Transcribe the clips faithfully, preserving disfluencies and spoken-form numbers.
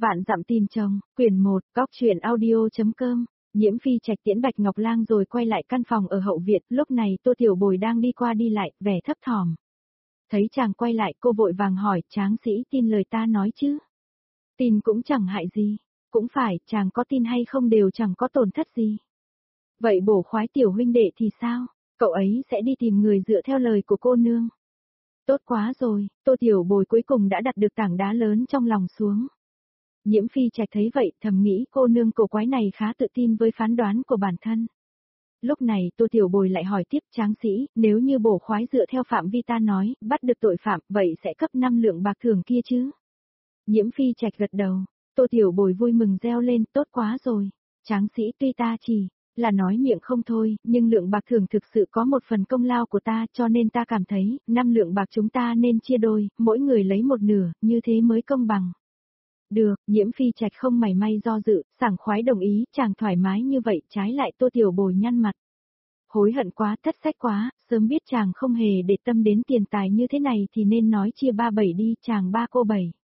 Vạn dặm tìm chồng, quyển một, góc truyện audio.com. Nhiễm Phi Trạch tiễn Bạch Ngọc Lang rồi quay lại căn phòng ở hậu viện, lúc này Tô Tiểu Bồi đang đi qua đi lại, vẻ thấp thỏm. Thấy chàng quay lại, cô vội vàng hỏi, tráng sĩ tin lời ta nói chứ? Tin cũng chẳng hại gì, cũng phải, chàng có tin hay không đều chẳng có tổn thất gì. Vậy bổ khoái tiểu huynh đệ thì sao? Cậu ấy sẽ đi tìm người dựa theo lời của cô nương. Tốt quá rồi, Tô Tiểu Bồi cuối cùng đã đặt được tảng đá lớn trong lòng xuống. Nhiễm Phi Trạch thấy vậy, thầm nghĩ cô nương cổ quái này khá tự tin với phán đoán của bản thân. Lúc này Tô Tiểu Bồi lại hỏi tiếp, tráng sĩ, nếu như bổ khoái dựa theo phạm vi ta nói, bắt được tội phạm, vậy sẽ cấp năm lượng bạc thưởng kia chứ? Nhiễm Phi Trạch gật đầu, Tô Tiểu Bồi vui mừng reo lên, tốt quá rồi. Tráng sĩ tuy ta chỉ là nói miệng không thôi, nhưng lượng bạc thưởng thực sự có một phần công lao của ta, cho nên ta cảm thấy, năm lượng bạc chúng ta nên chia đôi, mỗi người lấy một nửa, như thế mới công bằng. Được, Nhiễm Phi Trạch không mảy may do dự, sảng khoái đồng ý, chàng thoải mái như vậy, trái lại Tô Tiểu Bồi nhăn mặt. Hối hận quá, thất sách quá, sớm biết chàng không hề để tâm đến tiền tài như thế này thì nên nói chia ba bảy đi, chàng ba cô bảy.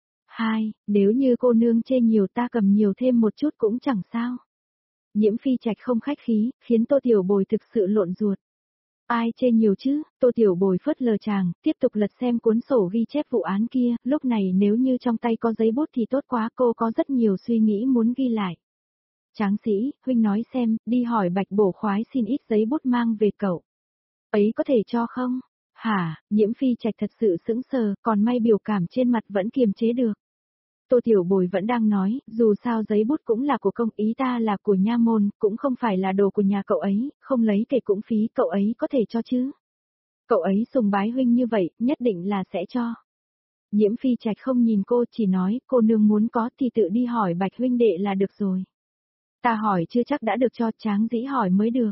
Hai, nếu như cô nương chê nhiều ta cầm nhiều thêm một chút cũng chẳng sao. Nhiễm Phi Trạch không khách khí, khiến Tô Tiểu Bồi thực sự lộn ruột. Ai chê nhiều chứ? Tô Tiểu Bồi phớt lờ chàng, tiếp tục lật xem cuốn sổ ghi chép vụ án kia, lúc này nếu như trong tay có giấy bút thì tốt quá, cô có rất nhiều suy nghĩ muốn ghi lại. Tráng sĩ, huynh nói xem, đi hỏi Bạch bổ khoái xin ít giấy bút mang về cậu. Ấy có thể cho không? Hả, Nhiễm Phi Trạch thật sự sững sờ, còn may biểu cảm trên mặt vẫn kiềm chế được. Tô Tiểu Bồi vẫn đang nói, dù sao giấy bút cũng là của công, ý ta là của nha môn, cũng không phải là đồ của nhà cậu ấy, không lấy kể cũng phí, cậu ấy có thể cho chứ. Cậu ấy sùng bái huynh như vậy, nhất định là sẽ cho. Nhiễm Phi Trạch không nhìn cô, chỉ nói, cô nương muốn có thì tự đi hỏi Bạch huynh đệ là được rồi. Ta hỏi chưa chắc đã được cho, tráng dĩ hỏi mới được.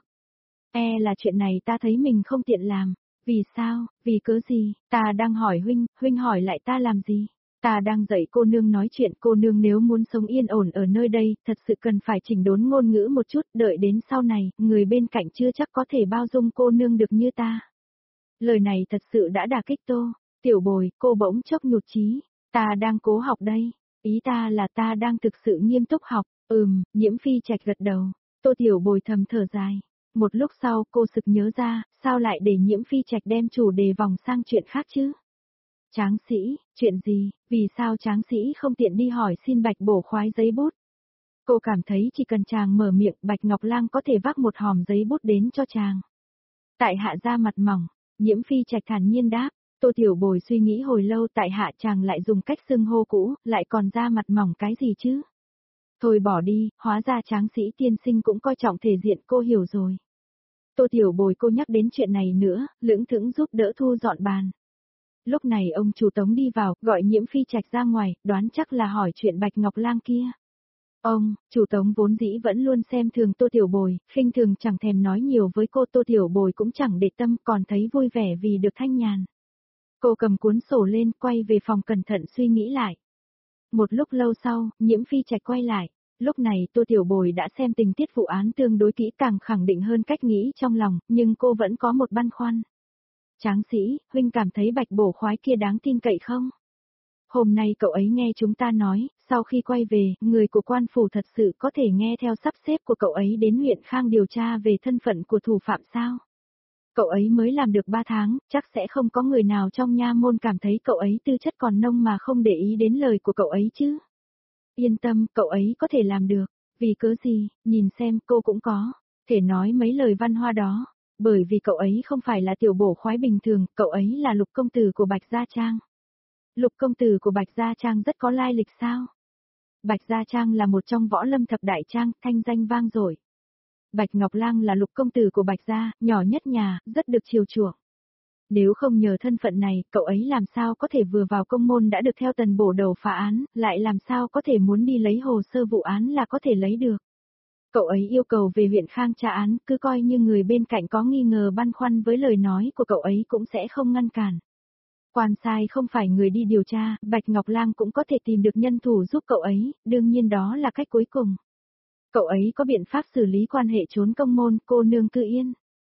E là chuyện này ta thấy mình không tiện làm. Vì sao, vì cớ gì, ta đang hỏi huynh, huynh hỏi lại ta làm gì? Ta đang dạy cô nương nói chuyện, cô nương nếu muốn sống yên ổn ở nơi đây, thật sự cần phải chỉnh đốn ngôn ngữ một chút, đợi đến sau này, người bên cạnh chưa chắc có thể bao dung cô nương được như ta. Lời này thật sự đã đả kích Tô Tiểu Bồi, cô bỗng chốc nhụt chí, ta đang cố học đây, ý ta là ta đang thực sự nghiêm túc học, ừm, Nhiễm Phi Trạch gật đầu, Tô Tiểu Bồi thầm thở dài. Một lúc sau cô sực nhớ ra, sao lại để Nhiễm Phi Trạch đem chủ đề vòng sang chuyện khác chứ? Tráng sĩ, chuyện gì, vì sao tráng sĩ không tiện đi hỏi xin Bạch bổ khoái giấy bút? Cô cảm thấy chỉ cần chàng mở miệng, Bạch Ngọc Lang có thể vác một hòm giấy bút đến cho chàng. Tại hạ ra mặt mỏng, Nhiễm Phi Trạch thản nhiên đáp, Tô Tiểu Bồi suy nghĩ hồi lâu, tại hạ chàng lại dùng cách xưng hô cũ, lại còn ra mặt mỏng cái gì chứ? Thôi bỏ đi, hóa ra tráng sĩ tiên sinh cũng coi trọng thể diện, cô hiểu rồi. Tô Tiểu Bồi cô nhắc đến chuyện này nữa, lững thững giúp đỡ thu dọn bàn. Lúc này ông chủ Tống đi vào, gọi Nhiễm Phi Trạch ra ngoài, đoán chắc là hỏi chuyện Bạch Ngọc Lang kia. Ông, chủ Tống vốn dĩ vẫn luôn xem thường Tô Tiểu Bồi, khinh thường chẳng thèm nói nhiều với cô, Tô Tiểu Bồi cũng chẳng để tâm, còn thấy vui vẻ vì được thanh nhàn. Cô cầm cuốn sổ lên, quay về phòng cẩn thận suy nghĩ lại. Một lúc lâu sau, Nhiễm Phi Trạch quay lại. Lúc này Tô Tiểu Bồi đã xem tình tiết vụ án tương đối kỹ, càng khẳng định hơn cách nghĩ trong lòng, nhưng cô vẫn có một băn khoăn. Tráng sĩ, huynh cảm thấy Bạch bổ khoái kia đáng tin cậy không? Hôm nay cậu ấy nghe chúng ta nói, sau khi quay về, người của quan phủ thật sự có thể nghe theo sắp xếp của cậu ấy đến huyện Khang điều tra về thân phận của thủ phạm sao? Cậu ấy mới làm được ba tháng, chắc sẽ không có người nào trong nha môn cảm thấy cậu ấy tư chất còn nông mà không để ý đến lời của cậu ấy chứ? Yên tâm, cậu ấy có thể làm được. Vì cớ gì, nhìn xem cô cũng có thể nói mấy lời văn hoa đó. Bởi vì cậu ấy không phải là tiểu bổ khoái bình thường, cậu ấy là lục công tử của Bạch Gia Trang. Lục công tử của Bạch Gia Trang rất có lai lịch sao? Bạch Gia Trang là một trong võ lâm thập đại trang, thanh danh vang dội. Bạch Ngọc Lang là lục công tử của Bạch Gia, nhỏ nhất nhà, rất được chiều chuộng. Nếu không nhờ thân phận này, cậu ấy làm sao có thể vừa vào công môn đã được theo tần bổ đầu phá án, lại làm sao có thể muốn đi lấy hồ sơ vụ án là có thể lấy được. Cậu ấy yêu cầu về huyện Khang tra án, cứ coi như người bên cạnh có nghi ngờ băn khoăn với lời nói của cậu ấy cũng sẽ không ngăn cản. Quan sai không phải người đi điều tra, Bạch Ngọc Lang cũng có thể tìm được nhân thủ giúp cậu ấy, đương nhiên đó là cách cuối cùng. Cậu ấy có biện pháp xử lý quan hệ trốn công môn, cô nương cứ yên.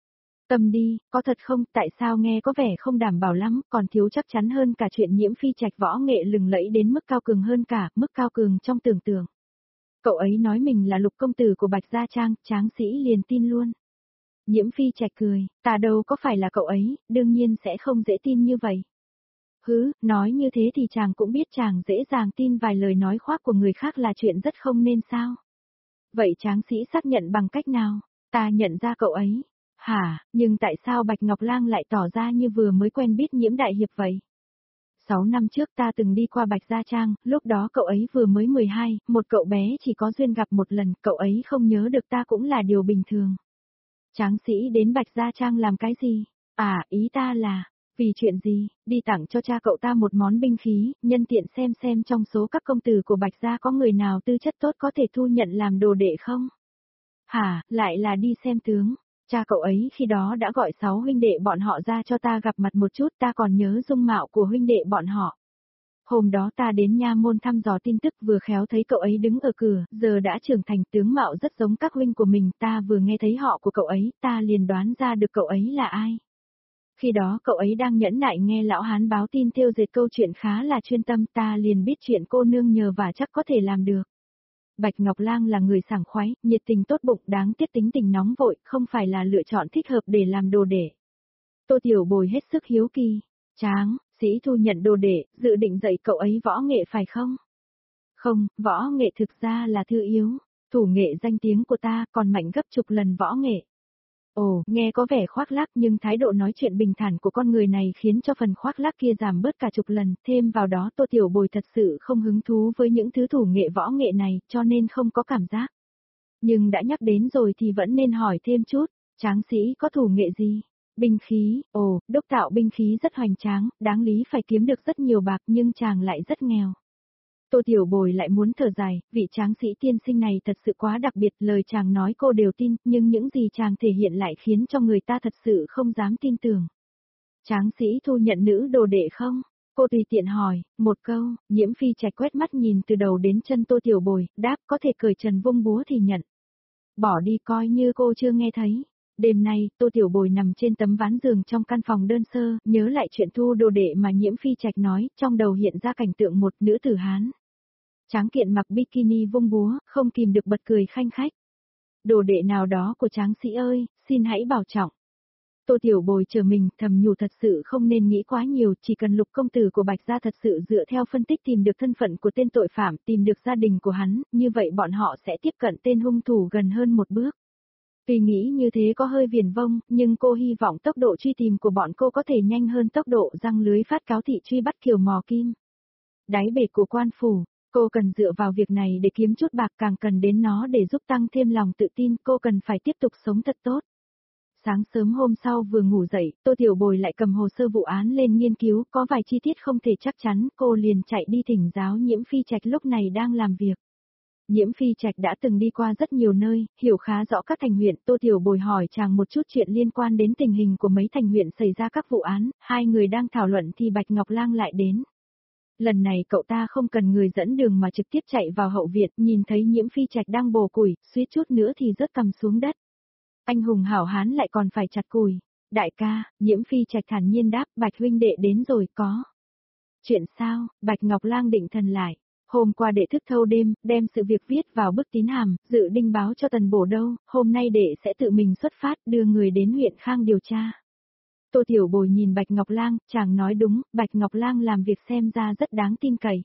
Tâm đi, có thật không, tại sao nghe có vẻ không đảm bảo lắm, còn thiếu chắc chắn hơn cả chuyện Nhiễm Phi Trạch võ nghệ lừng lẫy đến mức cao cường hơn cả, mức cao cường trong tưởng tượng. Cậu ấy nói mình là Lục công tử của Bạch Gia Trang, Tráng Sĩ liền tin luôn. Nhiễm Phi Trạch cười, ta đâu có phải là cậu ấy, đương nhiên sẽ không dễ tin như vậy. Hứ, nói như thế thì chàng cũng biết chàng dễ dàng tin vài lời nói khoác của người khác là chuyện rất không nên sao. Vậy Tráng Sĩ xác nhận bằng cách nào? Ta nhận ra cậu ấy. Hả, nhưng tại sao Bạch Ngọc Lang lại tỏ ra như vừa mới quen biết Nhiễm đại hiệp vậy? Sáu năm trước ta từng đi qua Bạch Gia Trang, lúc đó cậu ấy vừa mới mười hai, một cậu bé chỉ có duyên gặp một lần, cậu ấy không nhớ được ta cũng là điều bình thường. Tráng Sĩ đến Bạch Gia Trang làm cái gì? À, ý ta là, vì chuyện gì, đi tặng cho cha cậu ta một món binh khí, nhân tiện xem xem trong số các công tử của Bạch Gia có người nào tư chất tốt có thể thu nhận làm đồ đệ không? Hả, lại là đi xem tướng. Cha cậu ấy khi đó đã gọi sáu huynh đệ bọn họ ra cho ta gặp mặt một chút, ta còn nhớ dung mạo của huynh đệ bọn họ. Hôm đó ta đến nha môn thăm dò tin tức, vừa khéo thấy cậu ấy đứng ở cửa, giờ đã trưởng thành, tướng mạo rất giống các huynh của mình, ta vừa nghe thấy họ của cậu ấy, ta liền đoán ra được cậu ấy là ai. Khi đó cậu ấy đang nhẫn nại nghe lão hán báo tin thêu dệt, câu chuyện khá là chuyên tâm, ta liền biết chuyện cô nương nhờ và chắc có thể làm được. Bạch Ngọc Lang là người sảng khoái, nhiệt tình tốt bụng, đáng tiếc tính tình nóng vội, không phải là lựa chọn thích hợp để làm đồ đệ. Tô Tiểu Bồi hết sức hiếu kỳ. Tráng, Sĩ thu nhận đồ đệ, dự định dạy cậu ấy võ nghệ phải không? Không, võ nghệ thực ra là thứ yếu. Thủ nghệ danh tiếng của ta còn mạnh gấp chục lần võ nghệ. Ồ, nghe có vẻ khoác lác, nhưng thái độ nói chuyện bình thản của con người này khiến cho phần khoác lác kia giảm bớt cả chục lần, thêm vào đó Tô Tiểu Bồi thật sự không hứng thú với những thứ thủ nghệ võ nghệ này, cho nên không có cảm giác. Nhưng đã nhắc đến rồi thì vẫn nên hỏi thêm chút, Tráng Sĩ có thủ nghệ gì? Binh khí, ồ, đúc tạo binh khí rất hoành tráng, đáng lý phải kiếm được rất nhiều bạc nhưng chàng lại rất nghèo. Tô Tiểu Bồi lại muốn thở dài, vị Tráng Sĩ tiên sinh này thật sự quá đặc biệt, lời chàng nói cô đều tin, nhưng những gì chàng thể hiện lại khiến cho người ta thật sự không dám tin tưởng. Tráng Sĩ thu nhận nữ đồ đệ không? Cô tùy tiện hỏi, một câu, Nhiễm Phi Trạch quét mắt nhìn từ đầu đến chân Tô Tiểu Bồi, đáp có thể cởi trần vung búa thì nhận. Bỏ đi coi như cô chưa nghe thấy. Đêm nay, Tô Tiểu Bồi nằm trên tấm ván giường trong căn phòng đơn sơ, nhớ lại chuyện thu đồ đệ mà Nhiễm Phi Trạch nói, trong đầu hiện ra cảnh tượng một nữ tử Hán. Tráng kiện mặc bikini vung búa, không kìm được bật cười khanh khách. Đồ đệ nào đó của Tráng Sĩ ơi, xin hãy bảo trọng. Tô Tiểu Bồi chờ mình, thầm nhủ thật sự không nên nghĩ quá nhiều, chỉ cần Lục công tử của Bạch Gia thật sự dựa theo phân tích tìm được thân phận của tên tội phạm, tìm được gia đình của hắn, như vậy bọn họ sẽ tiếp cận tên hung thủ gần hơn một bước. Tuy nghĩ như thế có hơi viển vông, nhưng cô hy vọng tốc độ truy tìm của bọn cô có thể nhanh hơn tốc độ răng lưới phát cáo thị truy bắt Kiều Mò Kim. Đáy bể của quan phủ, cô cần dựa vào việc này để kiếm chút bạc, càng cần đến nó để giúp tăng thêm lòng tự tin, cô cần phải tiếp tục sống thật tốt. Sáng sớm hôm sau vừa ngủ dậy, Tô Tiểu Bồi lại cầm hồ sơ vụ án lên nghiên cứu, có vài chi tiết không thể chắc chắn, cô liền chạy đi thỉnh giáo Nhiễm Phi Trạch lúc này đang làm việc. Nhiễm Phi Trạch đã từng đi qua rất nhiều nơi, hiểu khá rõ các thành huyện, Tô Tiểu Bồi hỏi chàng một chút chuyện liên quan đến tình hình của mấy thành huyện xảy ra các vụ án, hai người đang thảo luận thì Bạch Ngọc Lang lại đến. Lần này cậu ta không cần người dẫn đường mà trực tiếp chạy vào hậu viện, nhìn thấy Nhiễm Phi Trạch đang bổ củi, suýt chút nữa thì rớt cầm xuống đất. Anh hùng hảo hán lại còn phải chặt củi. Đại ca, Nhiễm Phi Trạch thản nhiên đáp, Bạch huynh đệ đến rồi có. Chuyện sao? Bạch Ngọc Lang định thần lại. Hôm qua đệ thức thâu đêm, đem sự việc viết vào bức tín hàm, dự định báo cho Tần Bổ đâu, hôm nay đệ sẽ tự mình xuất phát, đưa người đến huyện Khang điều tra. Tô Tiểu Bồi nhìn Bạch Ngọc Lang, chàng nói đúng, Bạch Ngọc Lang làm việc xem ra rất đáng tin cậy.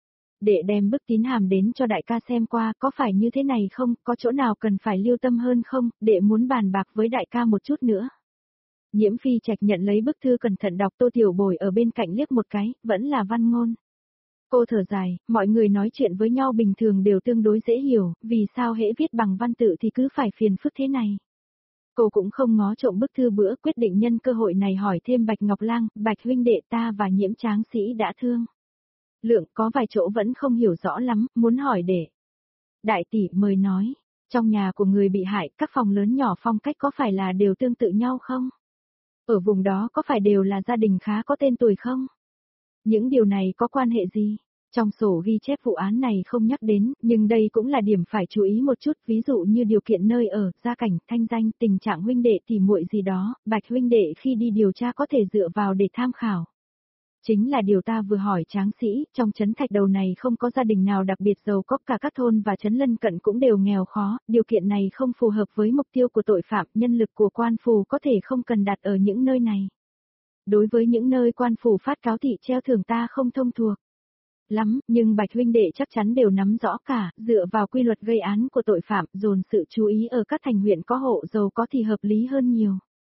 Đệ đem bức tín hàm đến cho đại ca xem qua, có phải như thế này không, có chỗ nào cần phải lưu tâm hơn không, đệ muốn bàn bạc với đại ca một chút nữa. Nhiễm Phi Trạch nhận lấy bức thư cẩn thận đọc, Tô Tiểu Bồi ở bên cạnh liếc một cái, vẫn là văn ngôn. Cô thở dài, mọi người nói chuyện với nhau bình thường đều tương đối dễ hiểu, vì sao hễ viết bằng văn tự thì cứ phải phiền phức thế này. Cô cũng không ngó trộm bức thư bữa, quyết định nhân cơ hội này hỏi thêm Bạch Ngọc Lang, Bạch huynh đệ ta và Nhiễm Tráng Sĩ đã thương. Lượng có vài chỗ vẫn không hiểu rõ lắm, muốn hỏi để. Đại tỷ mời nói, trong nhà của người bị hại, các phòng lớn nhỏ phong cách có phải là đều tương tự nhau không? Ở vùng đó có phải đều là gia đình khá có tên tuổi không? Những điều này có quan hệ gì? Trong sổ ghi chép vụ án này không nhắc đến, nhưng đây cũng là điểm phải chú ý một chút, ví dụ như điều kiện nơi ở, gia cảnh, thanh danh, tình trạng huynh đệ tỉ muội gì đó, Bạch huynh đệ khi đi điều tra có thể dựa vào để tham khảo. Chính là điều ta vừa hỏi Tráng Sĩ, trong trấn Thạch Đầu này không có gia đình nào đặc biệt giàu có, cả các thôn và trấn lân cận cũng đều nghèo khó, điều kiện này không phù hợp với mục tiêu của tội phạm, nhân lực của quan phủ có thể không cần đặt ở những nơi này. Đối với những nơi quan phủ phát cáo thị treo thưởng ta không thông thuộc lắm, nhưng Bạch huynh đệ chắc chắn đều nắm rõ cả, dựa vào quy luật gây án của tội phạm, dồn sự chú ý ở các thành huyện có hộ giàu có thì hợp lý hơn nhiều.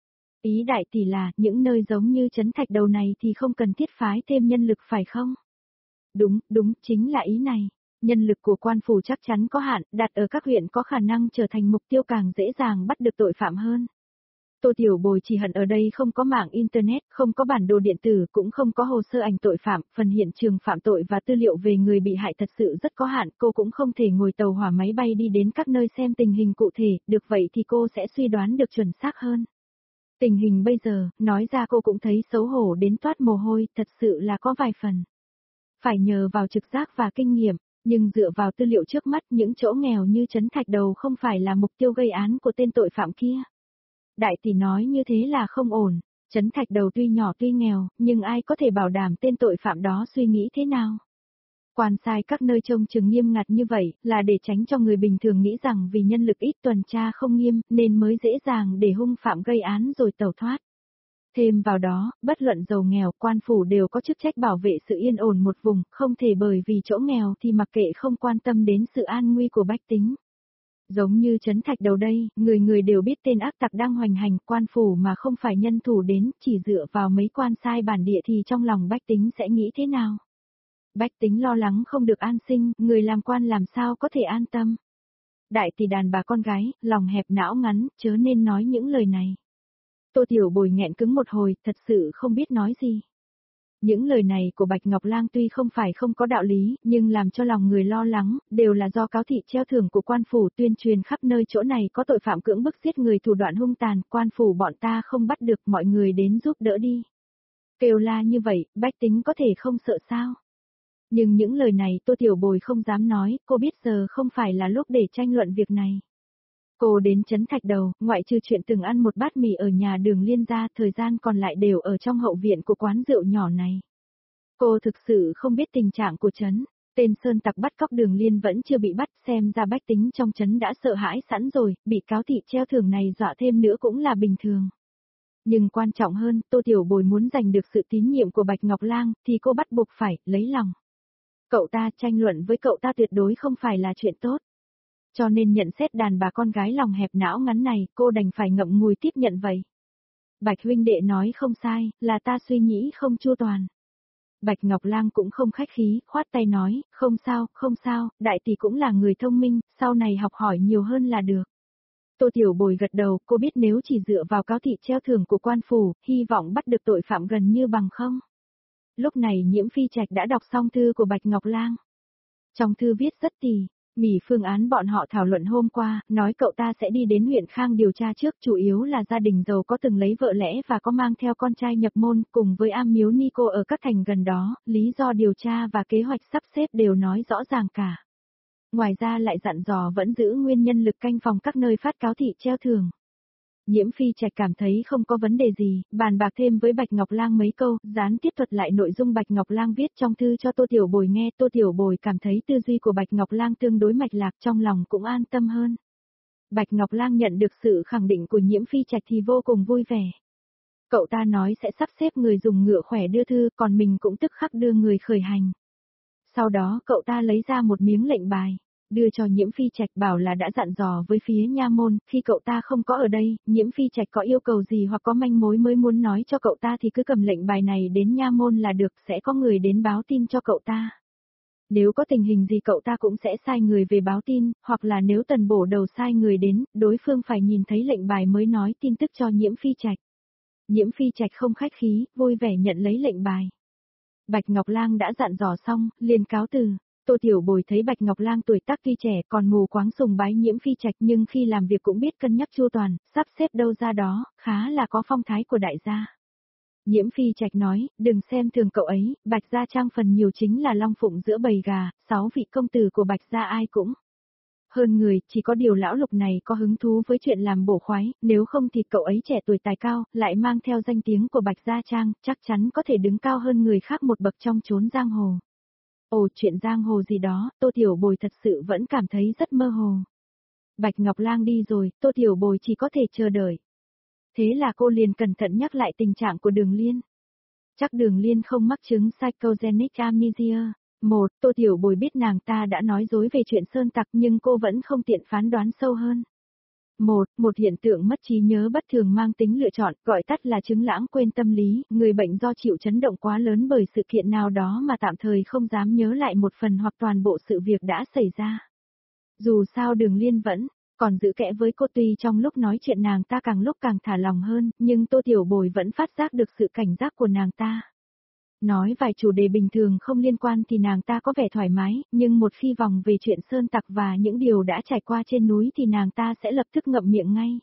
Ý đại tỷ là, những nơi giống như trấn Thạch Đầu này thì không cần thiết phái thêm nhân lực phải không? Đúng, đúng, chính là ý này. Nhân lực của quan phủ chắc chắn có hạn, đặt ở các huyện có khả năng trở thành mục tiêu càng dễ dàng bắt được tội phạm hơn. Tô Tiểu Bồi chỉ hận ở đây không có mạng Internet, không có bản đồ điện tử, cũng không có hồ sơ ảnh tội phạm, phần hiện trường phạm tội và tư liệu về người bị hại thật sự rất có hạn, cô cũng không thể ngồi tàu hỏa máy bay đi đến các nơi xem tình hình cụ thể, được vậy thì cô sẽ suy đoán được chuẩn xác hơn. Tình hình bây giờ, nói ra cô cũng thấy xấu hổ đến toát mồ hôi, thật sự là có vài phần. Phải nhờ vào trực giác và kinh nghiệm, nhưng dựa vào tư liệu trước mắt những chỗ nghèo như trấn Thạch Đầu không phải là mục tiêu gây án của tên tội phạm kia. Đại tỷ nói như thế là không ổn, trấn Thạch Đầu tuy nhỏ tuy nghèo, nhưng ai có thể bảo đảm tên tội phạm đó suy nghĩ thế nào? Quan sai các nơi trông chừng nghiêm ngặt như vậy, là để tránh cho người bình thường nghĩ rằng vì nhân lực ít tuần tra không nghiêm, nên mới dễ dàng để hung phạm gây án rồi tẩu thoát. Thêm vào đó, bất luận giàu nghèo, quan phủ đều có chức trách bảo vệ sự yên ổn một vùng, không thể bởi vì chỗ nghèo thì mặc kệ không quan tâm đến sự an nguy của bách tính. Giống như trấn Thạch Đầu đây, người người đều biết tên ác tặc đang hoành hành, quan phủ mà không phải nhân thủ đến, chỉ dựa vào mấy quan sai bản địa thì trong lòng bách tính sẽ nghĩ thế nào? Bách tính lo lắng không được an sinh, người làm quan làm sao có thể an tâm. Đại tỷ đàn bà con gái, lòng hẹp não ngắn, chớ nên nói những lời này. Tô Tiểu Bồi nghẹn cứng một hồi, thật sự không biết nói gì. Những lời này của Bạch Ngọc Lang tuy không phải không có đạo lý, nhưng làm cho lòng người lo lắng, đều là do cáo thị treo thưởng của quan phủ tuyên truyền khắp nơi chỗ này có tội phạm cưỡng bức giết người thủ đoạn hung tàn, quan phủ bọn ta không bắt được, mọi người đến giúp đỡ đi. Kêu la như vậy, bách tính có thể không sợ sao? Nhưng những lời này Tô Tiểu Bồi không dám nói, cô biết giờ không phải là lúc để tranh luận việc này. Cô đến trấn Thạch Đầu, ngoại trừ chuyện từng ăn một bát mì ở nhà Đường Liên gia, thời gian còn lại đều ở trong hậu viện của quán rượu nhỏ này. Cô thực sự không biết tình trạng của trấn, tên sơn tặc bắt cóc Đường Liên vẫn chưa bị bắt, xem ra bách tính trong trấn đã sợ hãi sẵn rồi, bị cáo thị treo thưởng này dọa thêm nữa cũng là bình thường. Nhưng quan trọng hơn, Tô Tiểu Bồi muốn giành được sự tín nhiệm của Bạch Ngọc Lang, thì cô bắt buộc phải lấy lòng. Cậu ta tranh luận với cậu ta tuyệt đối không phải là chuyện tốt. Cho nên nhận xét đàn bà con gái lòng hẹp não ngắn này, cô đành phải ngậm ngùi tiếp nhận vậy. Bạch huynh đệ nói không sai, là ta suy nghĩ không chu toàn. Bạch Ngọc Lang cũng không khách khí, khoát tay nói, không sao, không sao, đại tỷ cũng là người thông minh, sau này học hỏi nhiều hơn là được. Tô Tiểu Bồi gật đầu, cô biết nếu chỉ dựa vào cáo thị treo thưởng của quan phủ, hy vọng bắt được tội phạm gần như bằng không. Lúc này Nhiễm Phi Trạch đã đọc xong thư của Bạch Ngọc Lang. Trong thư viết rất tỉ mỉ phương án bọn họ thảo luận hôm qua, nói cậu ta sẽ đi đến huyện Khang điều tra trước, chủ yếu là gia đình giàu có từng lấy vợ lẽ và có mang theo con trai nhập môn, cùng với am miếu Nico ở các thành gần đó, lý do điều tra và kế hoạch sắp xếp đều nói rõ ràng cả. Ngoài ra lại dặn dò vẫn giữ nguyên nhân lực canh phòng các nơi phát cáo thị treo thưởng. Nhiễm Phi Trạch cảm thấy không có vấn đề gì, bàn bạc thêm với Bạch Ngọc Lang mấy câu, gián tiếp thuật lại nội dung Bạch Ngọc Lang viết trong thư cho Tô Tiểu Bồi nghe. Tô Tiểu Bồi cảm thấy tư duy của Bạch Ngọc Lang tương đối mạch lạc, trong lòng cũng an tâm hơn. Bạch Ngọc Lang nhận được sự khẳng định của Nhiễm Phi Trạch thì vô cùng vui vẻ. Cậu ta nói sẽ sắp xếp người dùng ngựa khỏe đưa thư, còn mình cũng tức khắc đưa người khởi hành. Sau đó cậu ta lấy ra một miếng lệnh bài, đưa cho Nhiễm Phi Trạch, bảo là đã dặn dò với phía nha môn, khi cậu ta không có ở đây, Nhiễm Phi Trạch có yêu cầu gì hoặc có manh mối mới muốn nói cho cậu ta thì cứ cầm lệnh bài này đến nha môn là được, sẽ có người đến báo tin cho cậu ta. Nếu có tình hình gì cậu ta cũng sẽ sai người về báo tin, hoặc là nếu Tần Bổ Đầu sai người đến, đối phương phải nhìn thấy lệnh bài mới nói tin tức cho Nhiễm Phi Trạch. Nhiễm Phi Trạch không khách khí, vui vẻ nhận lấy lệnh bài. Bạch Ngọc Lang đã dặn dò xong, liền cáo từ. Tô Tiểu Bồi thấy Bạch Ngọc Lang tuổi tác tuy trẻ còn mù quáng sùng bái Nhiễm Phi Trạch, nhưng khi làm việc cũng biết cân nhắc chu toàn, sắp xếp đâu ra đó, khá là có phong thái của đại gia. Nhiễm Phi Trạch nói, đừng xem thường cậu ấy, Bạch Gia Trang phần nhiều chính là long phụng giữa bầy gà, sáu vị công tử của Bạch Gia ai cũng hơn người, chỉ có điều lão Lục này có hứng thú với chuyện làm bổ khoái, nếu không thì cậu ấy trẻ tuổi tài cao, lại mang theo danh tiếng của Bạch Gia Trang, chắc chắn có thể đứng cao hơn người khác một bậc trong chốn giang hồ. Ồ, chuyện giang hồ gì đó, Tô Tiểu Bồi thật sự vẫn cảm thấy rất mơ hồ. Bạch Ngọc Lang đi rồi, Tô Tiểu Bồi chỉ có thể chờ đợi. Thế là cô liền cẩn thận nhắc lại tình trạng của Đường Liên. Chắc Đường Liên không mắc chứng psychogenic amnesia. Một, Tô Tiểu Bồi biết nàng ta đã nói dối về chuyện sơn tặc nhưng cô vẫn không tiện phán đoán sâu hơn. Một, một hiện tượng mất trí nhớ bất thường mang tính lựa chọn, gọi tắt là chứng lãng quên tâm lý, người bệnh do chịu chấn động quá lớn bởi sự kiện nào đó mà tạm thời không dám nhớ lại một phần hoặc toàn bộ sự việc đã xảy ra. Dù sao Đường Liên vẫn còn giữ kẽ với cô, tuy trong lúc nói chuyện nàng ta càng lúc càng thả lòng hơn, nhưng Tô Tiểu Bồi vẫn phát giác được sự cảnh giác của nàng ta. Nói vài chủ đề bình thường không liên quan thì nàng ta có vẻ thoải mái, nhưng một khi vòng về chuyện sơn tặc và những điều đã trải qua trên núi thì nàng ta sẽ lập tức ngậm miệng ngay.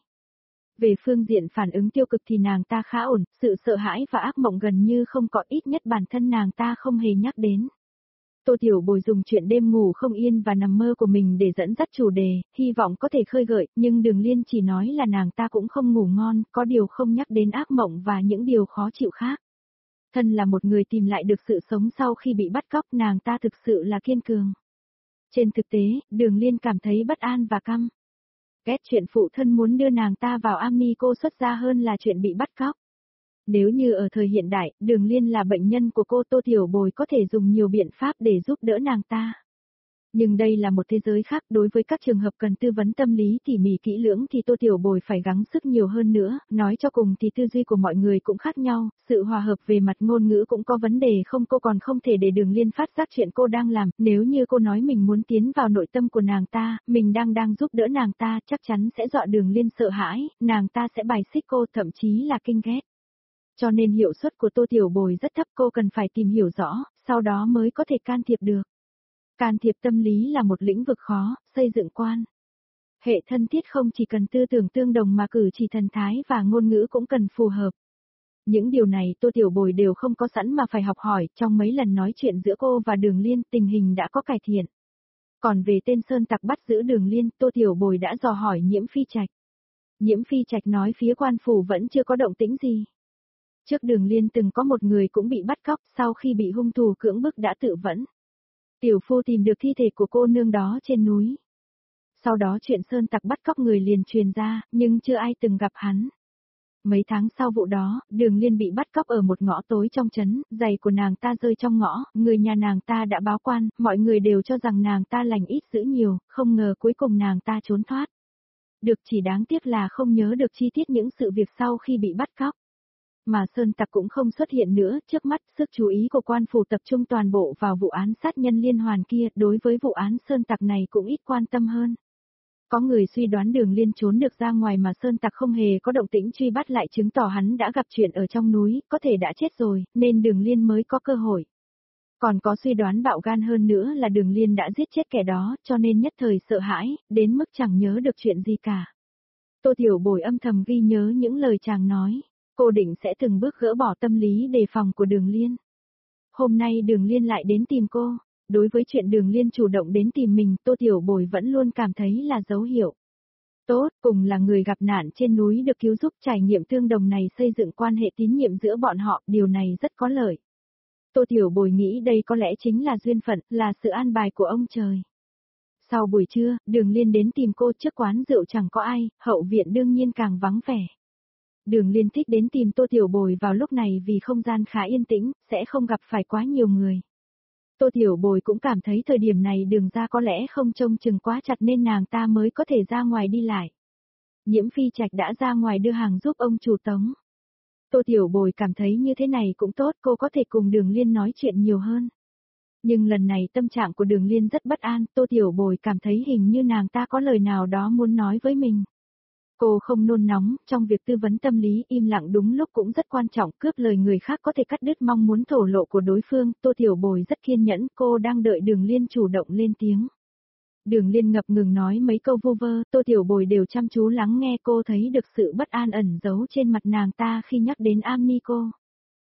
Về phương diện phản ứng tiêu cực thì nàng ta khá ổn, sự sợ hãi và ác mộng gần như không có, ít nhất bản thân nàng ta không hề nhắc đến. Tô Tiểu Bồi dùng chuyện đêm ngủ không yên và nằm mơ của mình để dẫn dắt chủ đề, hy vọng có thể khơi gợi, nhưng Đường Liên chỉ nói là nàng ta cũng không ngủ ngon, có điều không nhắc đến ác mộng và những điều khó chịu khác. Thân là một người tìm lại được sự sống sau khi bị bắt cóc, nàng ta thực sự là kiên cường. Trên thực tế, Đường Liên cảm thấy bất an và căm ghét chuyện phụ thân muốn đưa nàng ta vào Amnico xuất gia hơn là chuyện bị bắt cóc. Nếu như ở thời hiện đại, Đường Liên là bệnh nhân của cô, Tô Tiểu Bồi có thể dùng nhiều biện pháp để giúp đỡ nàng ta. Nhưng đây là một thế giới khác, đối với các trường hợp cần tư vấn tâm lý tỉ mỉ kỹ lưỡng thì Tô Tiểu Bồi phải gắng sức nhiều hơn nữa, nói cho cùng thì tư duy của mọi người cũng khác nhau, sự hòa hợp về mặt ngôn ngữ cũng có vấn đề không, cô còn không thể để Đường Liên phát giác chuyện cô đang làm, nếu như cô nói mình muốn tiến vào nội tâm của nàng ta, mình đang đang giúp đỡ nàng ta, chắc chắn sẽ dọa Đường Liên sợ hãi, nàng ta sẽ bài xích cô, thậm chí là kinh ghét. Cho nên hiệu suất của Tô Tiểu Bồi rất thấp, cô cần phải tìm hiểu rõ, sau đó mới có thể can thiệp được. Can thiệp tâm lý là một lĩnh vực khó, xây dựng quan hệ thân thiết không chỉ cần tư tưởng tương đồng mà cử chỉ thần thái và ngôn ngữ cũng cần phù hợp. Những điều này Tô Tiểu Bồi đều không có sẵn mà phải học hỏi, trong mấy lần nói chuyện giữa cô và Đường Liên tình hình đã có cải thiện. Còn về tên sơn tặc bắt giữ Đường Liên, Tô Tiểu Bồi đã dò hỏi Nhiễm Phi Trạch. Nhiễm Phi Trạch nói phía quan phủ vẫn chưa có động tĩnh gì. Trước Đường Liên từng có một người cũng bị bắt cóc, sau khi bị hung thủ cưỡng bức đã tự vẫn. Tiểu phu tìm được thi thể của cô nương đó trên núi. Sau đó chuyện sơn tặc bắt cóc người liền truyền ra, nhưng chưa ai từng gặp hắn. Mấy tháng sau vụ đó, Đường Liên bị bắt cóc ở một ngõ tối trong trấn, giày của nàng ta rơi trong ngõ, người nhà nàng ta đã báo quan, mọi người đều cho rằng nàng ta lành ít dữ nhiều, không ngờ cuối cùng nàng ta trốn thoát. Được, chỉ đáng tiếc là không nhớ được chi tiết những sự việc sau khi bị bắt cóc. Mà sơn tặc cũng không xuất hiện nữa, trước mắt sức chú ý của quan phủ tập trung toàn bộ vào vụ án sát nhân liên hoàn kia, đối với vụ án sơn tặc này cũng ít quan tâm hơn. Có người suy đoán Đường Liên trốn được ra ngoài mà sơn tặc không hề có động tĩnh truy bắt lại, chứng tỏ hắn đã gặp chuyện ở trong núi, có thể đã chết rồi, nên Đường Liên mới có cơ hội. Còn có suy đoán bạo gan hơn nữa là Đường Liên đã giết chết kẻ đó, cho nên nhất thời sợ hãi, đến mức chẳng nhớ được chuyện gì cả. Tô Tiểu Bồi âm thầm ghi nhớ những lời chàng nói. Cô định sẽ từng bước gỡ bỏ tâm lý đề phòng của Đường Liên. Hôm nay Đường Liên lại đến tìm cô. Đối với chuyện Đường Liên chủ động đến tìm mình, Tô Tiểu Bồi vẫn luôn cảm thấy là dấu hiệu tốt, cùng là người gặp nạn trên núi được cứu giúp, trải nghiệm tương đồng này xây dựng quan hệ tín nhiệm giữa bọn họ, điều này rất có lợi. Tô Tiểu Bồi nghĩ đây có lẽ chính là duyên phận, là sự an bài của ông trời. Sau buổi trưa, Đường Liên đến tìm cô, trước quán rượu chẳng có ai, hậu viện đương nhiên càng vắng vẻ. Đường Liên thích đến tìm Tô Tiểu Bồi vào lúc này vì không gian khá yên tĩnh, sẽ không gặp phải quá nhiều người. Tô Tiểu Bồi cũng cảm thấy thời điểm này đường ra có lẽ không trông chừng quá chặt nên nàng ta mới có thể ra ngoài đi lại. Nhiễm Phi Trạch đã ra ngoài đưa hàng giúp ông chủ Tống. Tô Tiểu Bồi cảm thấy như thế này cũng tốt, cô có thể cùng Đường Liên nói chuyện nhiều hơn. Nhưng lần này tâm trạng của Đường Liên rất bất an, Tô Tiểu Bồi cảm thấy hình như nàng ta có lời nào đó muốn nói với mình. Cô không nôn nóng, trong việc tư vấn tâm lý im lặng đúng lúc cũng rất quan trọng, cướp lời người khác có thể cắt đứt mong muốn thổ lộ của đối phương, Tô Tiểu Bồi rất kiên nhẫn, cô đang đợi Đường Liên chủ động lên tiếng. Đường Liên ngập ngừng nói mấy câu vu vơ, Tô Tiểu Bồi đều chăm chú lắng nghe, cô thấy được sự bất an ẩn giấu trên mặt nàng ta khi nhắc đến Amnico.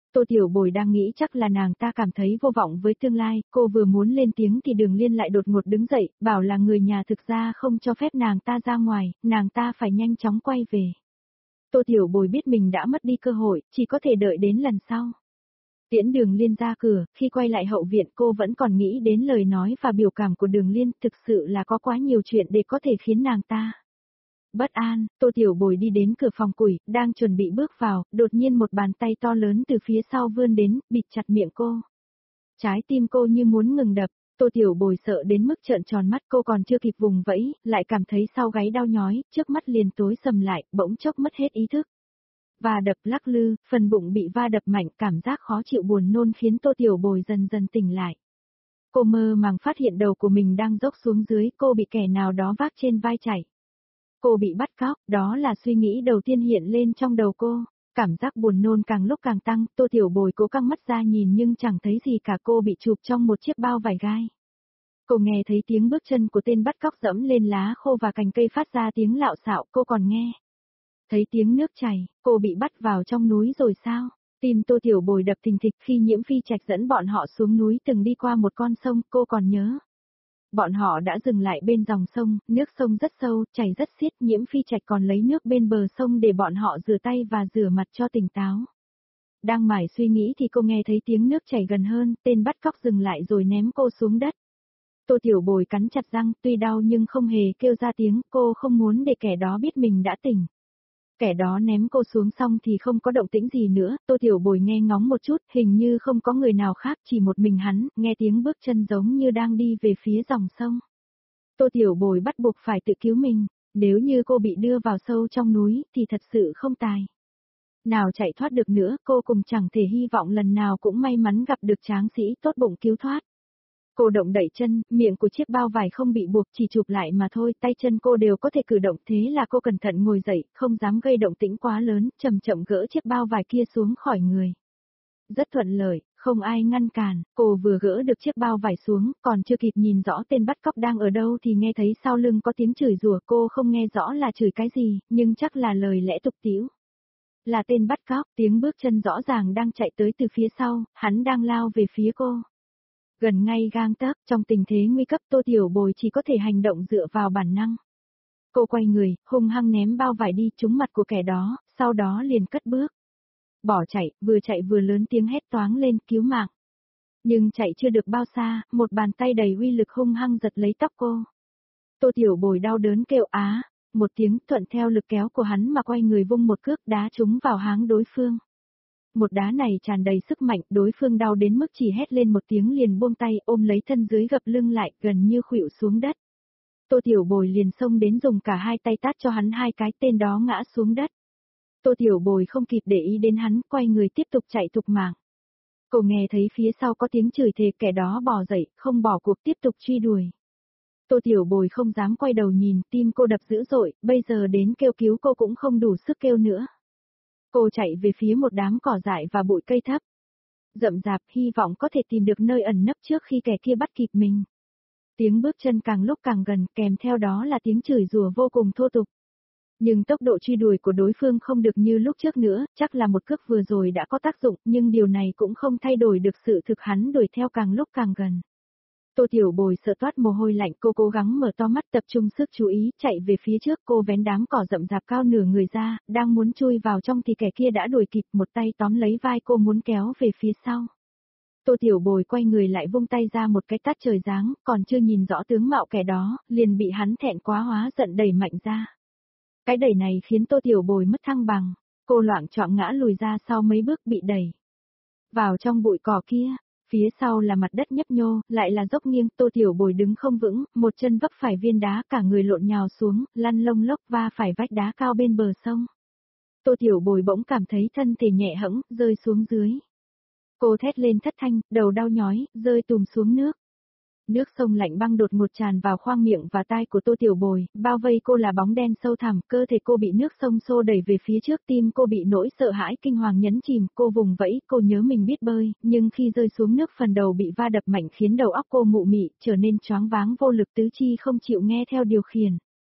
Tô Tiểu Bồi đang nghĩ chắc là nàng ta cảm thấy vô vọng với tương lai, cô vừa muốn lên tiếng thì Đường Liên lại đột ngột đứng dậy, bảo là người nhà thực ra không cho phép nàng ta ra ngoài, nàng ta phải nhanh chóng quay về. Tô Tiểu Bồi biết mình đã mất đi cơ hội, chỉ có thể đợi đến lần sau. Tiễn Đường Liên ra cửa, khi quay lại hậu viện cô vẫn còn nghĩ đến lời nói và biểu cảm của Đường Liên, thực sự là có quá nhiều chuyện để có thể khiến nàng ta bất an. Tô Tiểu Bồi đi đến cửa phòng củi, đang chuẩn bị bước vào, đột nhiên một bàn tay to lớn từ phía sau vươn đến, bịt chặt miệng cô. Trái tim cô như muốn ngừng đập, Tô Tiểu Bồi sợ đến mức trợn tròn mắt, cô còn chưa kịp vùng vẫy, lại cảm thấy sau gáy đau nhói, trước mắt liền tối sầm lại, bỗng chốc mất hết ý thức. Và đập lắc lư, phần bụng bị va đập mạnh, cảm giác khó chịu buồn nôn khiến Tô Tiểu Bồi dần dần tỉnh lại. Cô mơ màng phát hiện đầu của mình đang dốc xuống dưới, cô bị kẻ nào đó vác trên vai chạy. Cô bị bắt cóc, đó là suy nghĩ đầu tiên hiện lên trong đầu cô. Cảm giác buồn nôn càng lúc càng tăng, Tô Tiểu Bồi cố căng mắt ra nhìn nhưng chẳng thấy gì cả, cô bị chụp trong một chiếc bao vải gai. Cô nghe thấy tiếng bước chân của tên bắt cóc dẫm lên lá khô và cành cây phát ra tiếng lạo xạo, cô còn nghe thấy tiếng nước chảy, cô bị bắt vào trong núi rồi sao? Tim Tô Tiểu Bồi đập thình thịch khi Nhiễm Phi Trạch dẫn bọn họ xuống núi từng đi qua một con sông, cô còn nhớ. Bọn họ đã dừng lại bên dòng sông, nước sông rất sâu, chảy rất xiết, Nhiễm Phi Trạch còn lấy nước bên bờ sông để bọn họ rửa tay và rửa mặt cho tỉnh táo. Đang mải suy nghĩ thì cô nghe thấy tiếng nước chảy gần hơn, tên bắt cóc dừng lại rồi ném cô xuống đất. Tô Tiểu Bồi cắn chặt răng, tuy đau nhưng không hề kêu ra tiếng, cô không muốn để kẻ đó biết mình đã tỉnh. Kẻ đó ném cô xuống xong thì không có động tĩnh gì nữa, Tô Tiểu Bồi nghe ngóng một chút, hình như không có người nào khác, chỉ một mình hắn, nghe tiếng bước chân giống như đang đi về phía dòng sông. Tô Tiểu Bồi bắt buộc phải tự cứu mình, nếu như cô bị đưa vào sâu trong núi thì thật sự không tài nào chạy thoát được nữa, cô cùng chẳng thể hy vọng lần nào cũng may mắn gặp được tráng sĩ tốt bụng cứu thoát. Cô động đẩy chân, miệng của chiếc bao vải không bị buộc, chỉ chụp lại mà thôi, tay chân cô đều có thể cử động, thế là cô cẩn thận ngồi dậy, không dám gây động tĩnh quá lớn, chậm chậm gỡ chiếc bao vải kia xuống khỏi người. Rất thuận lợi, không ai ngăn cản, cô vừa gỡ được chiếc bao vải xuống, còn chưa kịp nhìn rõ tên bắt cóc đang ở đâu thì nghe thấy sau lưng có tiếng chửi rủa, cô không nghe rõ là chửi cái gì, nhưng chắc là lời lẽ tục tĩu. Là tên bắt cóc, tiếng bước chân rõ ràng đang chạy tới từ phía sau, hắn đang lao về phía cô. Gần ngay gang tấc, trong tình thế nguy cấp Tô Tiểu Bồi chỉ có thể hành động dựa vào bản năng. Cô quay người, hung hăng ném bao vải đi trúng mặt của kẻ đó, sau đó liền cất bước. Bỏ chạy, vừa chạy vừa lớn tiếng hét toáng lên cứu mạng. Nhưng chạy chưa được bao xa, một bàn tay đầy uy lực hung hăng giật lấy tóc cô. Tô Tiểu Bồi đau đớn kêu á, một tiếng thuận theo lực kéo của hắn mà quay người vung một cước đá trúng vào háng đối phương. Một đá này tràn đầy sức mạnh, đối phương đau đến mức chỉ hét lên một tiếng liền buông tay ôm lấy thân dưới gập lưng lại, gần như khuỵu xuống đất. Tô Tiểu Bồi liền xông đến dùng cả hai tay tát cho hắn hai cái, tên đó ngã xuống đất. Tô Tiểu Bồi không kịp để ý đến hắn, quay người tiếp tục chạy thục mạng. Cô nghe thấy phía sau có tiếng chửi thề, kẻ đó bò dậy, không bỏ cuộc tiếp tục truy đuổi. Tô Tiểu Bồi không dám quay đầu nhìn, tim cô đập dữ dội, bây giờ đến kêu cứu cô cũng không đủ sức kêu nữa. Cô chạy về phía một đám cỏ dại và bụi cây thấp. Rậm rạp, hy vọng có thể tìm được nơi ẩn nấp trước khi kẻ kia bắt kịp mình. Tiếng bước chân càng lúc càng gần, kèm theo đó là tiếng chửi rủa vô cùng thô tục. Nhưng tốc độ truy đuổi của đối phương không được như lúc trước nữa, chắc là một cước vừa rồi đã có tác dụng, nhưng điều này cũng không thay đổi được sự thực hắn đuổi theo càng lúc càng gần. Tô Tiểu Bồi sợ toát mồ hôi lạnh, cô cố gắng mở to mắt tập trung sức chú ý, chạy về phía trước, cô vén đám cỏ rậm rạp cao nửa người ra, đang muốn chui vào trong thì kẻ kia đã đuổi kịp, một tay tóm lấy vai cô muốn kéo về phía sau. Tô Tiểu Bồi quay người lại vung tay ra một cái tát trời giáng, còn chưa nhìn rõ tướng mạo kẻ đó, liền bị hắn thẹn quá hóa giận đẩy mạnh ra. Cái đẩy này khiến Tô Tiểu Bồi mất thăng bằng, cô loạng choạng ngã lùi ra sau mấy bước bị đẩy vào trong bụi cỏ kia. Phía sau là mặt đất nhấp nhô, lại là dốc nghiêng, Tô Tiểu Bồi đứng không vững, một chân vấp phải viên đá, cả người lộn nhào xuống, lăn lông lốc va phải vách đá cao bên bờ sông. Tô Tiểu Bồi bỗng cảm thấy thân thể nhẹ hẫng, rơi xuống dưới. Cô thét lên thất thanh, đầu đau nhói, rơi tùm xuống nước. Nước sông lạnh băng đột ngột tràn vào khoang miệng và tai của Tô Tiểu Bồi, bao vây cô là bóng đen sâu thẳm, cơ thể cô bị nước sông xô đẩy về phía trước, tim cô bị nỗi sợ hãi kinh hoàng nhấn chìm, cô vùng vẫy, cô nhớ mình biết bơi, nhưng khi rơi xuống nước phần đầu bị va đập mạnh khiến đầu óc cô mụ mị, trở nên choáng váng vô lực, tứ chi không chịu nghe theo điều khiển.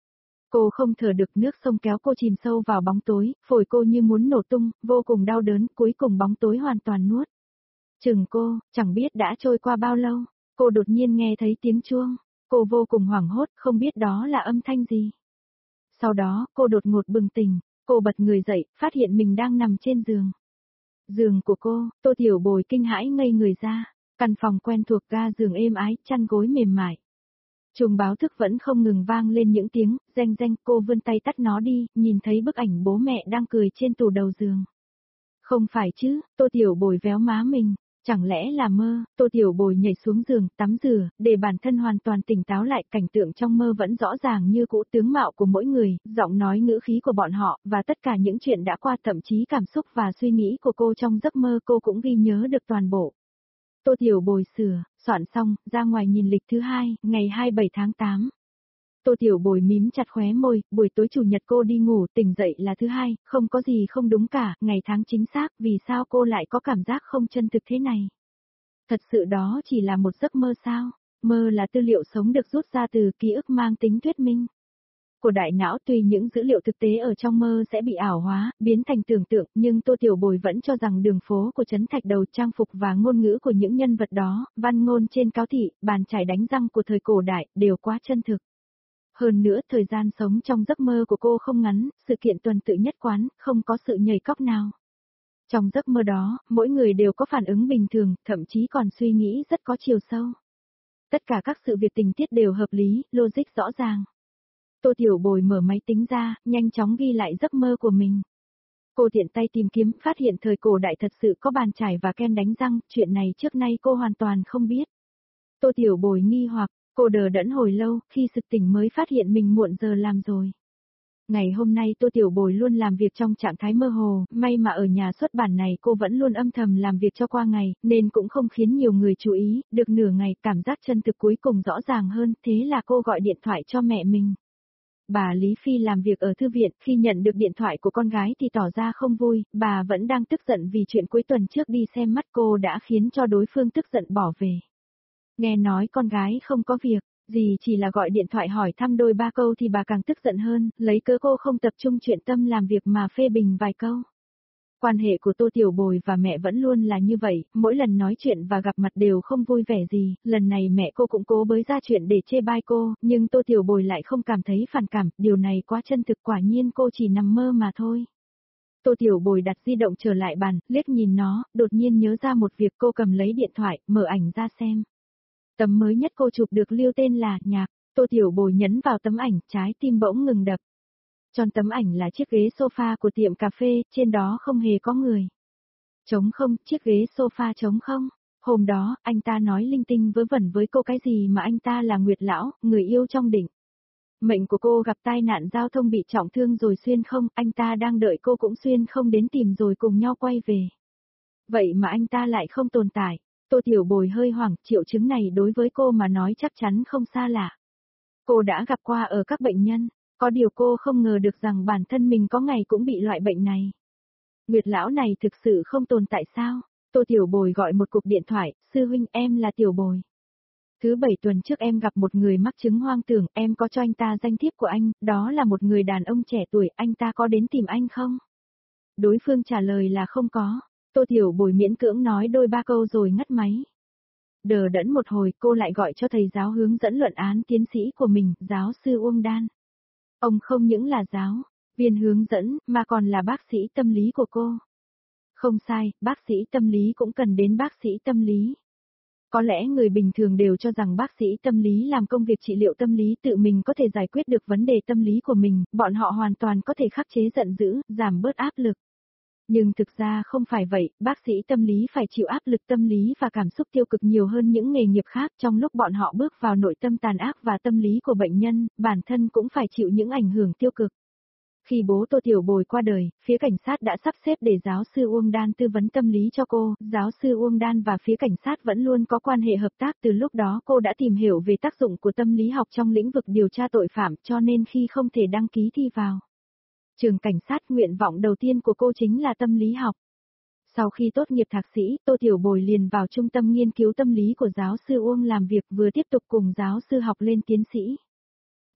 Cô không thở được, nước sông kéo cô chìm sâu vào bóng tối, phổi cô như muốn nổ tung, vô cùng đau đớn, cuối cùng bóng tối hoàn toàn nuốt chửng cô, chẳng biết đã trôi qua bao lâu, cô đột nhiên nghe thấy tiếng chuông, cô vô cùng hoảng hốt, không biết đó là âm thanh gì. Sau đó, cô đột ngột bừng tỉnh, cô bật người dậy, phát hiện mình đang nằm trên giường. Giường của cô, Tô Tiểu Bồi kinh hãi ngây người ra, căn phòng quen thuộc, ga giường êm ái, chăn gối mềm mại. Chuông báo thức vẫn không ngừng vang lên những tiếng, reng reng, cô vươn tay tắt nó đi, nhìn thấy bức ảnh bố mẹ đang cười trên tủ đầu giường. Không phải chứ, Tô Tiểu Bồi véo má mình, chẳng lẽ là mơ, Tô Tiểu Bồi nhảy xuống giường, tắm rửa, để bản thân hoàn toàn tỉnh táo lại, cảnh tượng trong mơ vẫn rõ ràng như cũ, tướng mạo của mỗi người, giọng nói ngữ khí của bọn họ, và tất cả những chuyện đã qua, thậm chí cảm xúc và suy nghĩ của cô trong giấc mơ cô cũng ghi nhớ được toàn bộ. Tô Tiểu Bồi sửa, soạn xong, ra ngoài nhìn lịch thứ hai, ngày hai mươi bảy tháng tám. Tô Tiểu Bồi mím chặt khóe môi, buổi tối chủ nhật cô đi ngủ, tỉnh dậy là thứ hai, không có gì không đúng cả, ngày tháng chính xác, vì sao cô lại có cảm giác không chân thực thế này? Thật sự đó chỉ là một giấc mơ sao? Mơ là tư liệu sống được rút ra từ ký ức mang tính thuyết minh của đại não, tuy những dữ liệu thực tế ở trong mơ sẽ bị ảo hóa, biến thành tưởng tượng, nhưng Tô Tiểu Bồi vẫn cho rằng đường phố của trấn Thạch Đầu, trang phục và ngôn ngữ của những nhân vật đó, văn ngôn trên cáo thị, bàn chải đánh răng của thời cổ đại, đều quá chân thực. Hơn nữa, thời gian sống trong giấc mơ của cô không ngắn, sự kiện tuần tự nhất quán, không có sự nhảy cóc nào. Trong giấc mơ đó, mỗi người đều có phản ứng bình thường, thậm chí còn suy nghĩ rất có chiều sâu. Tất cả các sự việc tình tiết đều hợp lý, logic rõ ràng. Tô Tiểu Bồi mở máy tính ra, nhanh chóng ghi lại giấc mơ của mình. Cô tiện tay tìm kiếm, phát hiện thời cổ đại thật sự có bàn chải và kem đánh răng, chuyện này trước nay cô hoàn toàn không biết. Tô Tiểu Bồi nghi hoặc, cô đờ đẫn hồi lâu, khi sực tỉnh mới phát hiện mình muộn giờ làm rồi. Ngày hôm nay Tô Tiểu Bồi luôn làm việc trong trạng thái mơ hồ, may mà ở nhà xuất bản này cô vẫn luôn âm thầm làm việc cho qua ngày, nên cũng không khiến nhiều người chú ý, được nửa ngày cảm giác chân thực cuối cùng rõ ràng hơn, thế là cô gọi điện thoại cho mẹ mình. Bà Lý Phi làm việc ở thư viện, khi nhận được điện thoại của con gái thì tỏ ra không vui, bà vẫn đang tức giận vì chuyện cuối tuần trước đi xem mắt cô đã khiến cho đối phương tức giận bỏ về. Nghe nói con gái không có việc, gì chỉ là gọi điện thoại hỏi thăm đôi ba câu thì bà càng tức giận hơn, lấy cớ cô không tập trung chuyện tâm làm việc mà phê bình vài câu. Quan hệ của Tô Tiểu Bồi và mẹ vẫn luôn là như vậy, mỗi lần nói chuyện và gặp mặt đều không vui vẻ gì, lần này mẹ cô cũng cố bới ra chuyện để chê bai cô, nhưng Tô Tiểu Bồi lại không cảm thấy phản cảm, điều này quá chân thực, quả nhiên cô chỉ nằm mơ mà thôi. Tô Tiểu Bồi đặt di động trở lại bàn, liếc nhìn nó, đột nhiên nhớ ra một việc, cô cầm lấy điện thoại, mở ảnh ra xem. Tấm mới nhất cô chụp được lưu tên là Nhạc, Tô Tiểu Bồi nhấn vào tấm ảnh, trái tim bỗng ngừng đập. Tròn tấm ảnh là chiếc ghế sofa của tiệm cà phê, trên đó không hề có người. Trống không, chiếc ghế sofa trống không. Hôm đó, anh ta nói linh tinh vớ vẩn với cô cái gì mà anh ta là Nguyệt Lão, người yêu trong đỉnh. Mệnh của cô gặp tai nạn giao thông bị trọng thương rồi xuyên không, anh ta đang đợi cô cũng xuyên không đến tìm rồi cùng nhau quay về. Vậy mà anh ta lại không tồn tại. Tô Tiểu Bồi hơi hoảng, triệu chứng này đối với cô mà nói chắc chắn không xa lạ. Cô đã gặp qua ở các bệnh nhân, có điều cô không ngờ được rằng bản thân mình có ngày cũng bị loại bệnh này. Nguyệt Lão này thực sự không tồn tại sao? Tô Tiểu Bồi gọi một cuộc điện thoại, sư huynh em là Tiểu Bồi. Thứ bảy tuần trước em gặp một người mắc chứng hoang tưởng, em có cho anh ta danh thiếp của anh, đó là một người đàn ông trẻ tuổi, anh ta có đến tìm anh không? Đối phương trả lời là không có. Tô Tiểu Bồi miễn cưỡng nói đôi ba câu rồi ngắt máy. Đờ đẫn một hồi cô lại gọi cho thầy giáo hướng dẫn luận án tiến sĩ của mình, giáo sư Uông Đan. Ông không những là giáo viên hướng dẫn, mà còn là bác sĩ tâm lý của cô. Không sai, bác sĩ tâm lý cũng cần đến bác sĩ tâm lý. Có lẽ người bình thường đều cho rằng bác sĩ tâm lý làm công việc trị liệu tâm lý tự mình có thể giải quyết được vấn đề tâm lý của mình, bọn họ hoàn toàn có thể khắc chế giận dữ, giảm bớt áp lực. Nhưng thực ra không phải vậy, bác sĩ tâm lý phải chịu áp lực tâm lý và cảm xúc tiêu cực nhiều hơn những nghề nghiệp khác, trong lúc bọn họ bước vào nội tâm tàn ác và tâm lý của bệnh nhân, bản thân cũng phải chịu những ảnh hưởng tiêu cực. Khi bố Tô Tiểu Bồi qua đời, phía cảnh sát đã sắp xếp để giáo sư Uông Đan tư vấn tâm lý cho cô, giáo sư Uông Đan và phía cảnh sát vẫn luôn có quan hệ hợp tác, từ lúc đó cô đã tìm hiểu về tác dụng của tâm lý học trong lĩnh vực điều tra tội phạm, cho nên khi không thể đăng ký thi vào trường cảnh sát, nguyện vọng đầu tiên của cô chính là tâm lý học. Sau khi tốt nghiệp thạc sĩ, Tô Tiểu Bồi liền vào trung tâm nghiên cứu tâm lý của giáo sư Uông làm việc, vừa tiếp tục cùng giáo sư học lên tiến sĩ.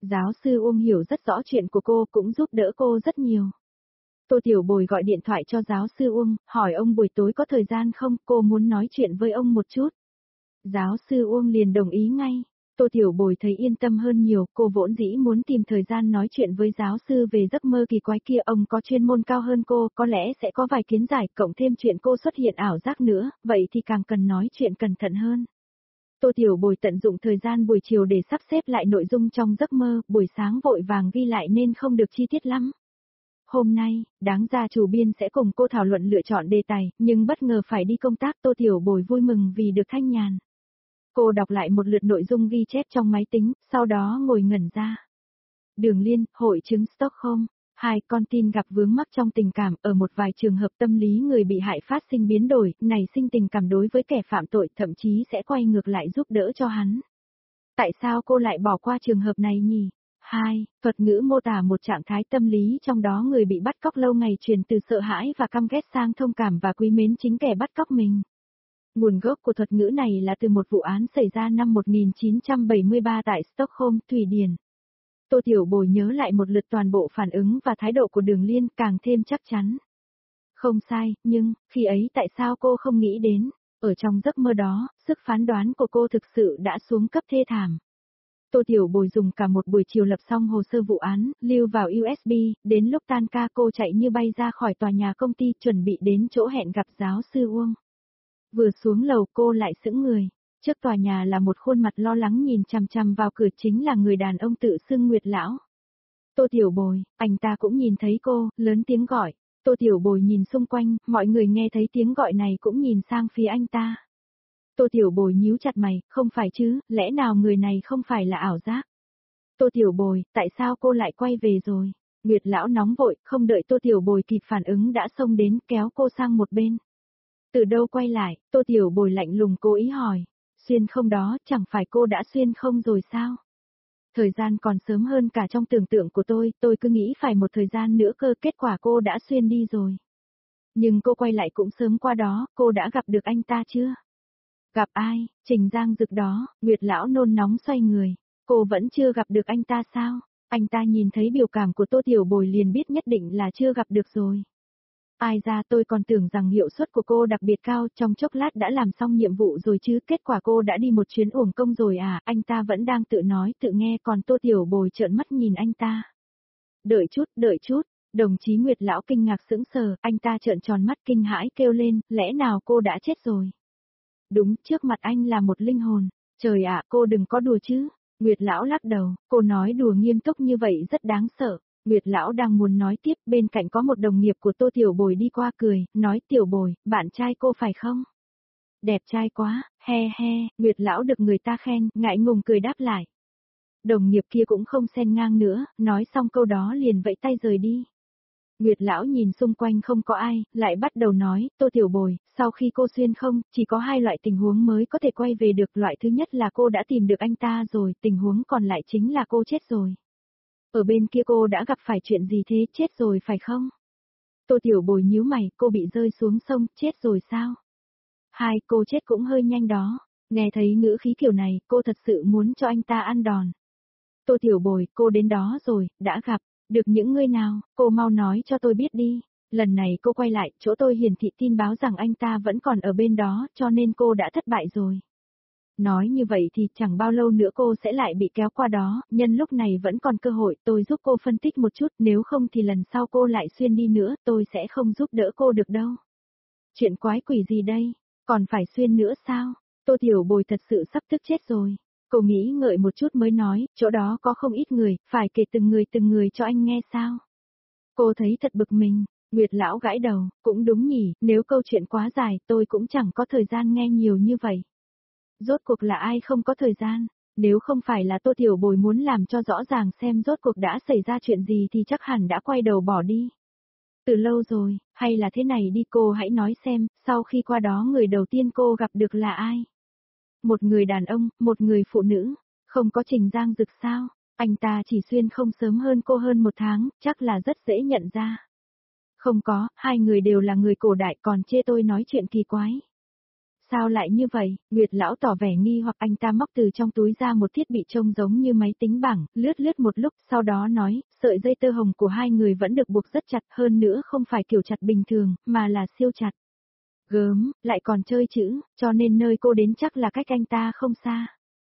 Giáo sư Uông hiểu rất rõ chuyện của cô, cũng giúp đỡ cô rất nhiều. Tô Tiểu Bồi gọi điện thoại cho giáo sư Uông, hỏi ông buổi tối có thời gian không, cô muốn nói chuyện với ông một chút. Giáo sư Uông liền đồng ý ngay. Tô Tiểu Bồi thấy yên tâm hơn nhiều, cô vốn dĩ muốn tìm thời gian nói chuyện với giáo sư về giấc mơ kỳ quái kia, ông có chuyên môn cao hơn cô, có lẽ sẽ có vài kiến giải, cộng thêm chuyện cô xuất hiện ảo giác nữa, vậy thì càng cần nói chuyện cẩn thận hơn. Tô Tiểu Bồi tận dụng thời gian buổi chiều để sắp xếp lại nội dung trong giấc mơ, buổi sáng vội vàng ghi lại nên không được chi tiết lắm. Hôm nay, đáng ra chủ biên sẽ cùng cô thảo luận lựa chọn đề tài, nhưng bất ngờ phải đi công tác, Tô Tiểu Bồi vui mừng vì được thanh nhàn. Cô đọc lại một lượt nội dung ghi chép trong máy tính, sau đó ngồi ngẩn ra. Đường Liên, hội chứng Stockholm. Hai con tin gặp vướng mắc trong tình cảm, ở một vài trường hợp tâm lý người bị hại phát sinh biến đổi, nảy sinh tình cảm đối với kẻ phạm tội, thậm chí sẽ quay ngược lại giúp đỡ cho hắn. Tại sao cô lại bỏ qua trường hợp này nhỉ? Hai, thuật ngữ mô tả một trạng thái tâm lý trong đó người bị bắt cóc lâu ngày chuyển từ sợ hãi và căm ghét sang thông cảm và quý mến chính kẻ bắt cóc mình. Nguồn gốc của thuật ngữ này là từ một vụ án xảy ra năm một nghìn chín trăm bảy mươi ba tại Stockholm, Thụy Điển. Tô Tiểu Bồi nhớ lại một lượt toàn bộ phản ứng và thái độ của Đường Liên, càng thêm chắc chắn. Không sai, nhưng, khi ấy tại sao cô không nghĩ đến, ở trong giấc mơ đó, sức phán đoán của cô thực sự đã xuống cấp thê thảm. Tô Tiểu Bồi dùng cả một buổi chiều lập xong hồ sơ vụ án, lưu vào u ét bê, đến lúc tan ca cô chạy như bay ra khỏi tòa nhà công ty chuẩn bị đến chỗ hẹn gặp giáo sư Uông. Vừa xuống lầu cô lại sững người. Trước tòa nhà là một khuôn mặt lo lắng nhìn chằm chằm vào cửa, chính là người đàn ông tự xưng Nguyệt Lão. Tô Tiểu Bồi, anh ta cũng nhìn thấy cô, lớn tiếng gọi. Tô Tiểu Bồi nhìn xung quanh, mọi người nghe thấy tiếng gọi này cũng nhìn sang phía anh ta. Tô Tiểu Bồi nhíu chặt mày, không phải chứ, lẽ nào người này không phải là ảo giác? Tô Tiểu Bồi, tại sao cô lại quay về rồi? Nguyệt Lão nóng vội, không đợi Tô Tiểu Bồi kịp phản ứng đã xông đến kéo cô sang một bên. Từ đâu quay lại, Tô Tiểu Bồi lạnh lùng cố ý hỏi. Xuyên không đó, chẳng phải cô đã xuyên không rồi sao? Thời gian còn sớm hơn cả trong tưởng tượng của tôi, tôi cứ nghĩ phải một thời gian nữa cơ, kết quả cô đã xuyên đi rồi. Nhưng cô quay lại cũng sớm qua đó, cô đã gặp được anh ta chưa? Gặp ai? Trình Giang Dực đó. Nguyệt Lão nôn nóng xoay người. Cô vẫn chưa gặp được anh ta sao? Anh ta nhìn thấy biểu cảm của Tô Tiểu Bồi liền biết nhất định là chưa gặp được rồi. Ai ra, tôi còn tưởng rằng hiệu suất của cô đặc biệt cao, trong chốc lát đã làm xong nhiệm vụ rồi chứ, kết quả cô đã đi một chuyến uổng công rồi à, anh ta vẫn đang tự nói tự nghe, còn Tô Tiểu Bồi trợn mắt nhìn anh ta. Đợi chút, đợi chút, đồng chí Nguyệt Lão kinh ngạc sững sờ, anh ta trợn tròn mắt kinh hãi kêu lên, lẽ nào cô đã chết rồi? Đúng, trước mặt anh là một linh hồn, trời ạ, cô đừng có đùa chứ. Nguyệt Lão lắc đầu, cô nói đùa nghiêm túc như vậy rất đáng sợ. Nguyệt Lão đang muốn nói tiếp, bên cạnh có một đồng nghiệp của Tô Tiểu Bồi đi qua cười, nói Tiểu Bồi, bạn trai cô phải không? Đẹp trai quá, he he, Nguyệt Lão được người ta khen, ngại ngùng cười đáp lại. Đồng nghiệp kia cũng không xen ngang nữa, nói xong câu đó liền vẫy tay rời đi. Nguyệt Lão nhìn xung quanh không có ai, lại bắt đầu nói, Tô Tiểu Bồi, sau khi cô xuyên không, chỉ có hai loại tình huống mới có thể quay về được, loại thứ nhất là cô đã tìm được anh ta rồi, tình huống còn lại chính là cô chết rồi. Ở bên kia cô đã gặp phải chuyện gì thế, chết rồi phải không? Tô Tiểu Bồi nhíu mày, cô bị rơi xuống sông, chết rồi sao? Hai, cô chết cũng hơi nhanh đó. Nghe thấy ngữ khí kiểu này, cô thật sự muốn cho anh ta ăn đòn. Tô Tiểu Bồi, cô đến đó rồi, đã gặp, được những người nào, cô mau nói cho tôi biết đi. Lần này cô quay lại, chỗ tôi hiển thị tin báo rằng anh ta vẫn còn ở bên đó, cho nên cô đã thất bại rồi. Nói như vậy thì chẳng bao lâu nữa cô sẽ lại bị kéo qua đó, nhân lúc này vẫn còn cơ hội, tôi giúp cô phân tích một chút, nếu không thì lần sau cô lại xuyên đi nữa, tôi sẽ không giúp đỡ cô được đâu. Chuyện quái quỷ gì đây, còn phải xuyên nữa sao? Tô Tiểu Bồi thật sự sắp tức chết rồi. Cô nghĩ ngợi một chút mới nói, chỗ đó có không ít người, phải kể từng người từng người cho anh nghe sao? Cô thấy thật bực mình. Nguyệt Lão gãi đầu, cũng đúng nhỉ, nếu câu chuyện quá dài, tôi cũng chẳng có thời gian nghe nhiều như vậy. Rốt cuộc là ai không có thời gian, nếu không phải là Tô Tiểu Bồi muốn làm cho rõ ràng xem rốt cuộc đã xảy ra chuyện gì thì chắc hẳn đã quay đầu bỏ đi. Từ lâu rồi, hay là thế này đi, cô hãy nói xem, sau khi qua đó người đầu tiên cô gặp được là ai? Một người đàn ông, một người phụ nữ, không có Trình Giang Dực sao? Anh ta chỉ xuyên không sớm hơn cô hơn một tháng, chắc là rất dễ nhận ra. Không có, hai người đều là người cổ đại, còn chê tôi nói chuyện kỳ quái. Sao lại như vậy? Nguyệt lão tỏ vẻ nghi hoặc anh ta móc từ trong túi ra một thiết bị trông giống như máy tính bảng, lướt lướt một lúc sau đó nói, sợi dây tơ hồng của hai người vẫn được buộc rất chặt hơn nữa không phải kiểu chặt bình thường, mà là siêu chặt. Gớm, lại còn chơi chữ, cho nên nơi cô đến chắc là cách anh ta không xa.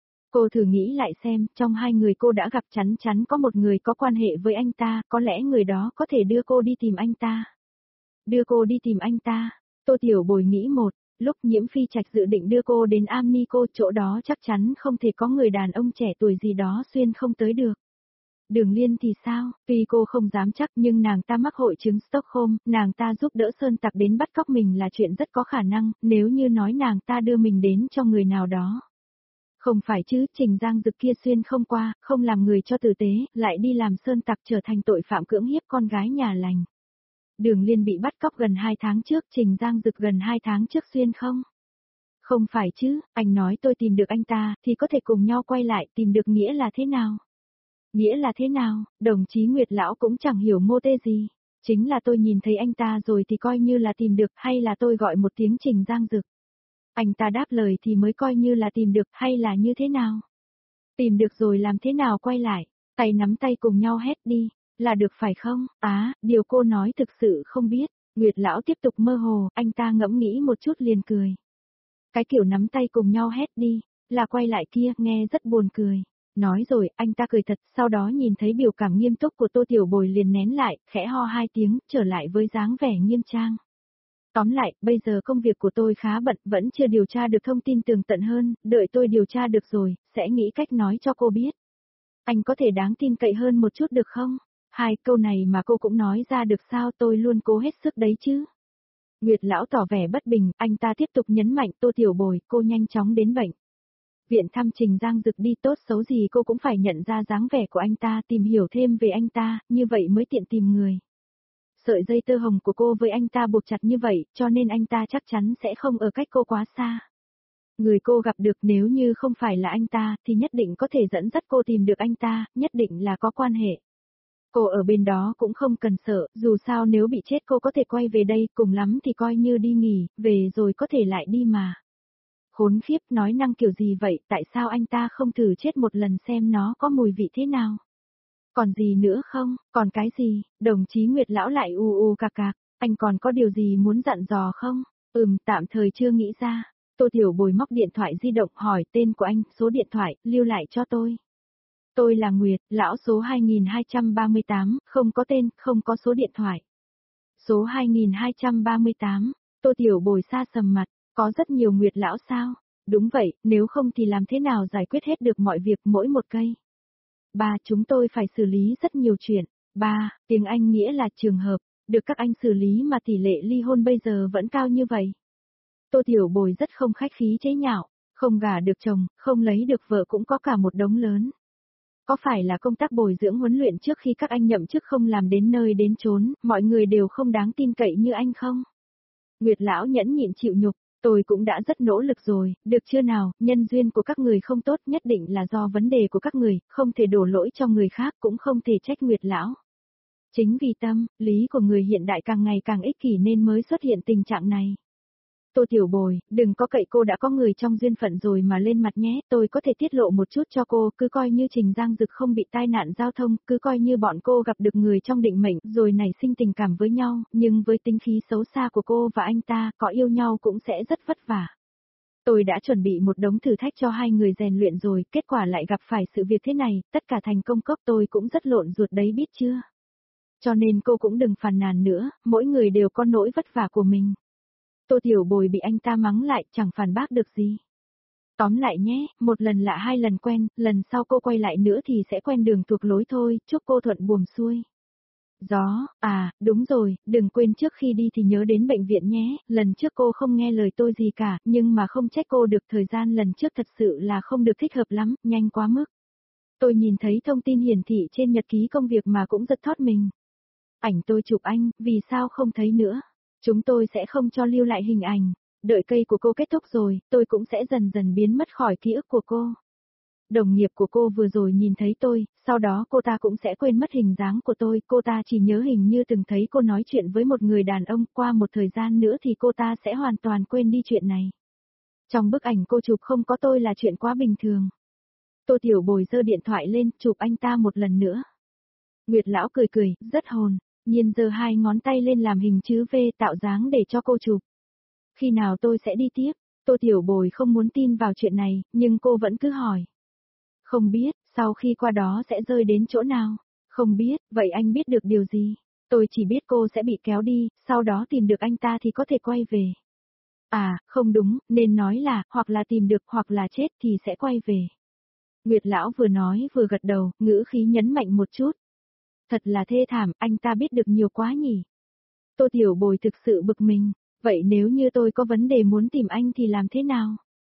Cô thử nghĩ lại xem, trong hai người cô đã gặp chắn chắn có một người có quan hệ với anh ta, có lẽ người đó có thể đưa cô đi tìm anh ta. Đưa cô đi tìm anh ta. Tô Tiểu Bồi nghĩ một, lúc Nhiễm Phi Trạch dự định đưa cô đến Amnico, chỗ đó chắc chắn không thể có người đàn ông trẻ tuổi gì đó xuyên không tới được. Đường Liên thì sao, tuy cô không dám chắc nhưng nàng ta mắc hội chứng Stockholm, nàng ta giúp đỡ Sơn Tặc đến bắt cóc mình là chuyện rất có khả năng, nếu như nói nàng ta đưa mình đến cho người nào đó. Không phải chứ, Trình Giang Dực kia xuyên không qua, không làm người cho tử tế, lại đi làm Sơn Tặc trở thành tội phạm cưỡng hiếp con gái nhà lành. Đường Liên bị bắt cóc gần hai tháng trước, Trình Giang Dực gần hai tháng trước xuyên không? Không phải chứ, anh nói tôi tìm được anh ta, thì có thể cùng nhau quay lại, tìm được nghĩa là thế nào? Nghĩa là thế nào, đồng chí Nguyệt Lão cũng chẳng hiểu mô tê gì. Chính là tôi nhìn thấy anh ta rồi thì coi như là tìm được, hay là tôi gọi một tiếng Trình Giang Dực. Anh ta đáp lời thì mới coi như là tìm được, hay là như thế nào? Tìm được rồi làm thế nào quay lại, tay nắm tay cùng nhau hét đi, là được phải không? Á, điều cô nói thực sự không biết. Nguyệt Lão tiếp tục mơ hồ, anh ta ngẫm nghĩ một chút liền cười. Cái kiểu nắm tay cùng nhau hét đi, là quay lại kia, nghe rất buồn cười. Nói rồi, anh ta cười thật, sau đó nhìn thấy biểu cảm nghiêm túc của Tô Tiểu Bồi liền nén lại, khẽ ho hai tiếng, trở lại với dáng vẻ nghiêm trang. Tóm lại, bây giờ công việc của tôi khá bận, vẫn chưa điều tra được thông tin tường tận hơn, đợi tôi điều tra được rồi, sẽ nghĩ cách nói cho cô biết. Anh có thể đáng tin cậy hơn một chút được không? Hai câu này mà cô cũng nói ra được sao, tôi luôn cố hết sức đấy chứ. Nguyệt Lão tỏ vẻ bất bình, anh ta tiếp tục nhấn mạnh, Tô Tiểu Bồi, cô nhanh chóng đến bệnh viện thăm Trình Giang Dực đi, tốt xấu gì cô cũng phải nhận ra dáng vẻ của anh ta, tìm hiểu thêm về anh ta, như vậy mới tiện tìm người. Sợi dây tơ hồng của cô với anh ta buộc chặt như vậy, cho nên anh ta chắc chắn sẽ không ở cách cô quá xa. Người cô gặp được nếu như không phải là anh ta, thì nhất định có thể dẫn dắt cô tìm được anh ta, nhất định là có quan hệ. Cô ở bên đó cũng không cần sợ, dù sao nếu bị chết cô có thể quay về đây, cùng lắm thì coi như đi nghỉ, về rồi có thể lại đi mà. Khốn khiếp, nói năng kiểu gì vậy, tại sao anh ta không thử chết một lần xem nó có mùi vị thế nào? Còn gì nữa không, còn cái gì, đồng chí Nguyệt Lão lại u u cạc cạc, anh còn có điều gì muốn dặn dò không? Ừm, tạm thời chưa nghĩ ra. Tô Tiểu Bồi móc điện thoại di động hỏi tên của anh, số điện thoại, lưu lại cho tôi. Tôi là Nguyệt, Lão số hai nghìn hai trăm ba mươi tám, không có tên, không có số điện thoại. Số hai nghìn hai trăm ba mươi tám, Tô Tiểu Bồi xa sầm mặt, có rất nhiều Nguyệt Lão sao? Đúng vậy, nếu không thì làm thế nào giải quyết hết được mọi việc mỗi một cây? Ba, chúng tôi phải xử lý rất nhiều chuyện. Ba, tiếng Anh nghĩa là trường hợp, được các anh xử lý mà tỷ lệ ly hôn bây giờ vẫn cao như vậy. Tô Tiểu Bồi rất không khách khí chế nhạo, không gả được chồng, không lấy được vợ cũng có cả một đống lớn. Có phải là công tác bồi dưỡng huấn luyện trước khi các anh nhậm chức không làm đến nơi đến chốn, mọi người đều không đáng tin cậy như anh không? Nguyệt Lão nhẫn nhịn chịu nhục, tôi cũng đã rất nỗ lực rồi, được chưa nào, nhân duyên của các người không tốt nhất định là do vấn đề của các người, không thể đổ lỗi cho người khác cũng không thể trách Nguyệt Lão. Chính vì tâm, lý của người hiện đại càng ngày càng ích kỷ nên mới xuất hiện tình trạng này. Tô Tiểu Bồi, đừng có cậy cô đã có người trong duyên phận rồi mà lên mặt nhé, tôi có thể tiết lộ một chút cho cô, cứ coi như Trình Giang Dực không bị tai nạn giao thông, cứ coi như bọn cô gặp được người trong định mệnh rồi nảy sinh tình cảm với nhau, nhưng với tính khí xấu xa của cô và anh ta, có yêu nhau cũng sẽ rất vất vả. Tôi đã chuẩn bị một đống thử thách cho hai người rèn luyện rồi, kết quả lại gặp phải sự việc thế này, tất cả thành công cốc tôi cũng rất lộn ruột đấy biết chưa. Cho nên cô cũng đừng phàn nàn nữa, mỗi người đều có nỗi vất vả của mình. Tô Tiểu Bồi bị anh ta mắng lại, chẳng phản bác được gì. Tóm lại nhé, một lần lạ hai lần quen, lần sau cô quay lại nữa thì sẽ quen đường thuộc lối thôi, chúc cô thuận buồm xuôi. Gió, à, đúng rồi, đừng quên trước khi đi thì nhớ đến bệnh viện nhé, lần trước cô không nghe lời tôi gì cả, nhưng mà không trách cô được, thời gian lần trước thật sự là không được thích hợp lắm, nhanh quá mức. Tôi nhìn thấy thông tin hiển thị trên nhật ký công việc mà cũng giật thót mình. Ảnh tôi chụp anh, vì sao không thấy nữa? Chúng tôi sẽ không cho lưu lại hình ảnh, đợi cây của cô kết thúc rồi, tôi cũng sẽ dần dần biến mất khỏi ký ức của cô. Đồng nghiệp của cô vừa rồi nhìn thấy tôi, sau đó cô ta cũng sẽ quên mất hình dáng của tôi, cô ta chỉ nhớ hình như từng thấy cô nói chuyện với một người đàn ông, qua một thời gian nữa thì cô ta sẽ hoàn toàn quên đi chuyện này. Trong bức ảnh cô chụp không có tôi là chuyện quá bình thường. Tô Tiểu Bồi giơ điện thoại lên, chụp anh ta một lần nữa. Nguyệt lão cười cười, rất hồn, nhiên giơ hai ngón tay lên làm hình chữ V tạo dáng để cho cô chụp. Khi nào tôi sẽ đi tiếp? Tô Tiểu Bồi không muốn tin vào chuyện này, nhưng cô vẫn cứ hỏi. Không biết, sau khi qua đó sẽ rơi đến chỗ nào? Không biết, vậy anh biết được điều gì? Tôi chỉ biết cô sẽ bị kéo đi, sau đó tìm được anh ta thì có thể quay về. À, không đúng, nên nói là, hoặc là tìm được hoặc là chết thì sẽ quay về. Nguyệt lão vừa nói vừa gật đầu, ngữ khí nhấn mạnh một chút. Thật là thê thảm, anh ta biết được nhiều quá nhỉ. Tô Tiểu Bồi thực sự bực mình, vậy nếu như tôi có vấn đề muốn tìm anh thì làm thế nào?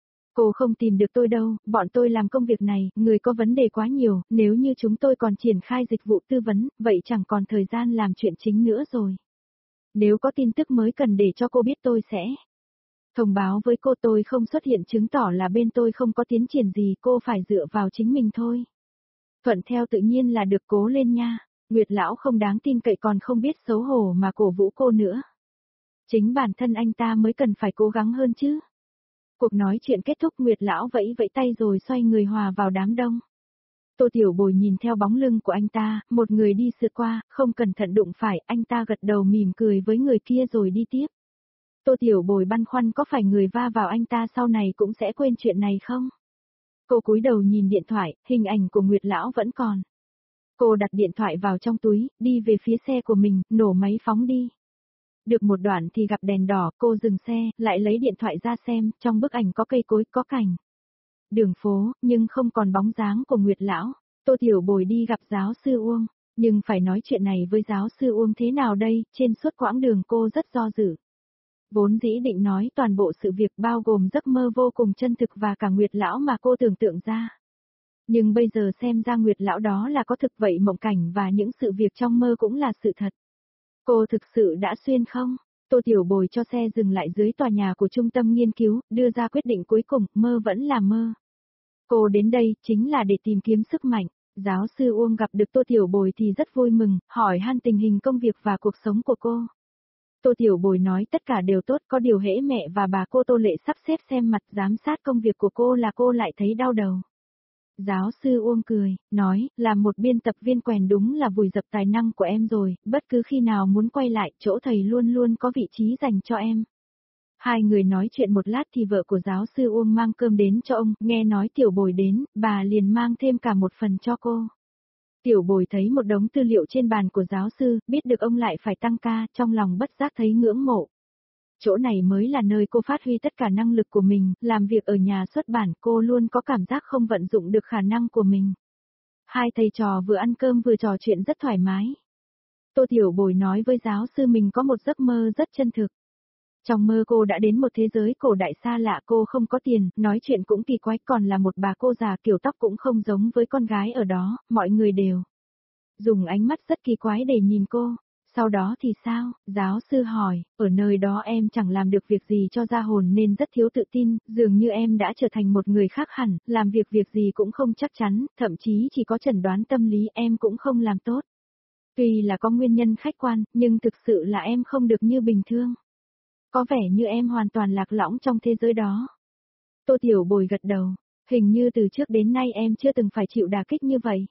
Cô không tìm được tôi đâu, bọn tôi làm công việc này, người có vấn đề quá nhiều, nếu như chúng tôi còn triển khai dịch vụ tư vấn, vậy chẳng còn thời gian làm chuyện chính nữa rồi. Nếu có tin tức mới cần để cho cô biết tôi sẽ thông báo với cô, tôi không xuất hiện chứng tỏ là bên tôi không có tiến triển gì, cô phải dựa vào chính mình thôi. Thuận theo tự nhiên là được, cố lên nha. Nguyệt lão không đáng tin cậy còn không biết xấu hổ mà cổ vũ cô nữa. Chính bản thân anh ta mới cần phải cố gắng hơn chứ. Cuộc nói chuyện kết thúc, Nguyệt lão vẫy vẫy tay rồi xoay người hòa vào đám đông. Tô Tiểu Bồi nhìn theo bóng lưng của anh ta, một người đi sượt qua, không cẩn thận đụng phải, anh ta gật đầu mỉm cười với người kia rồi đi tiếp. Tô Tiểu Bồi băn khoăn có phải người va vào anh ta sau này cũng sẽ quên chuyện này không? Cô cúi đầu nhìn điện thoại, hình ảnh của Nguyệt lão vẫn còn. Cô đặt điện thoại vào trong túi, đi về phía xe của mình, nổ máy phóng đi. Được một đoạn thì gặp đèn đỏ, cô dừng xe, lại lấy điện thoại ra xem, trong bức ảnh có cây cối, có cảnh. Đường phố, nhưng không còn bóng dáng của Nguyệt lão. Tô Tiểu Bồi đi gặp giáo sư Uông, nhưng phải nói chuyện này với giáo sư Uông thế nào đây, trên suốt quãng đường cô rất do dự. Vốn dĩ định nói toàn bộ sự việc bao gồm giấc mơ vô cùng chân thực và cả Nguyệt lão mà cô tưởng tượng ra. Nhưng bây giờ xem ra Nguyệt lão đó là có thực vậy, mộng cảnh và những sự việc trong mơ cũng là sự thật. Cô thực sự đã xuyên không? Tô Tiểu Bồi cho xe dừng lại dưới tòa nhà của trung tâm nghiên cứu, đưa ra quyết định cuối cùng, mơ vẫn là mơ. Cô đến đây chính là để tìm kiếm sức mạnh. Giáo sư Uông gặp được Tô Tiểu Bồi thì rất vui mừng, hỏi han tình hình công việc và cuộc sống của cô. Tô Tiểu Bồi nói tất cả đều tốt, có điều hễ mẹ và bà cô Tô Lệ sắp xếp xem mặt giám sát công việc của cô là cô lại thấy đau đầu. Giáo sư Uông cười, nói, làm một biên tập viên quèn đúng là vùi dập tài năng của em rồi, bất cứ khi nào muốn quay lại, chỗ thầy luôn luôn có vị trí dành cho em. Hai người nói chuyện một lát thì vợ của giáo sư Uông mang cơm đến cho ông, nghe nói Tiểu Bồi đến, bà liền mang thêm cả một phần cho cô. Tiểu Bồi thấy một đống tư liệu trên bàn của giáo sư, biết được ông lại phải tăng ca, trong lòng bất giác thấy ngưỡng mộ. Chỗ này mới là nơi cô phát huy tất cả năng lực của mình, làm việc ở nhà xuất bản cô luôn có cảm giác không vận dụng được khả năng của mình. Hai thầy trò vừa ăn cơm vừa trò chuyện rất thoải mái. Tô Tiểu Bồi nói với giáo sư mình có một giấc mơ rất chân thực. Trong mơ cô đã đến một thế giới cổ đại xa lạ, cô không có tiền, nói chuyện cũng kỳ quái, còn là một bà cô già, kiểu tóc cũng không giống với con gái ở đó, mọi người đều dùng ánh mắt rất kỳ quái để nhìn cô. Sau đó thì sao? Giáo sư hỏi, ở nơi đó em chẳng làm được việc gì cho ra hồn nên rất thiếu tự tin, dường như em đã trở thành một người khác hẳn, làm việc việc gì cũng không chắc chắn, thậm chí chỉ có chẩn đoán tâm lý em cũng không làm tốt. Tuy là có nguyên nhân khách quan, nhưng thực sự là em không được như bình thường. Có vẻ như em hoàn toàn lạc lõng trong thế giới đó. Tô Tiểu Bồi gật đầu, hình như từ trước đến nay em chưa từng phải chịu đả kích như vậy.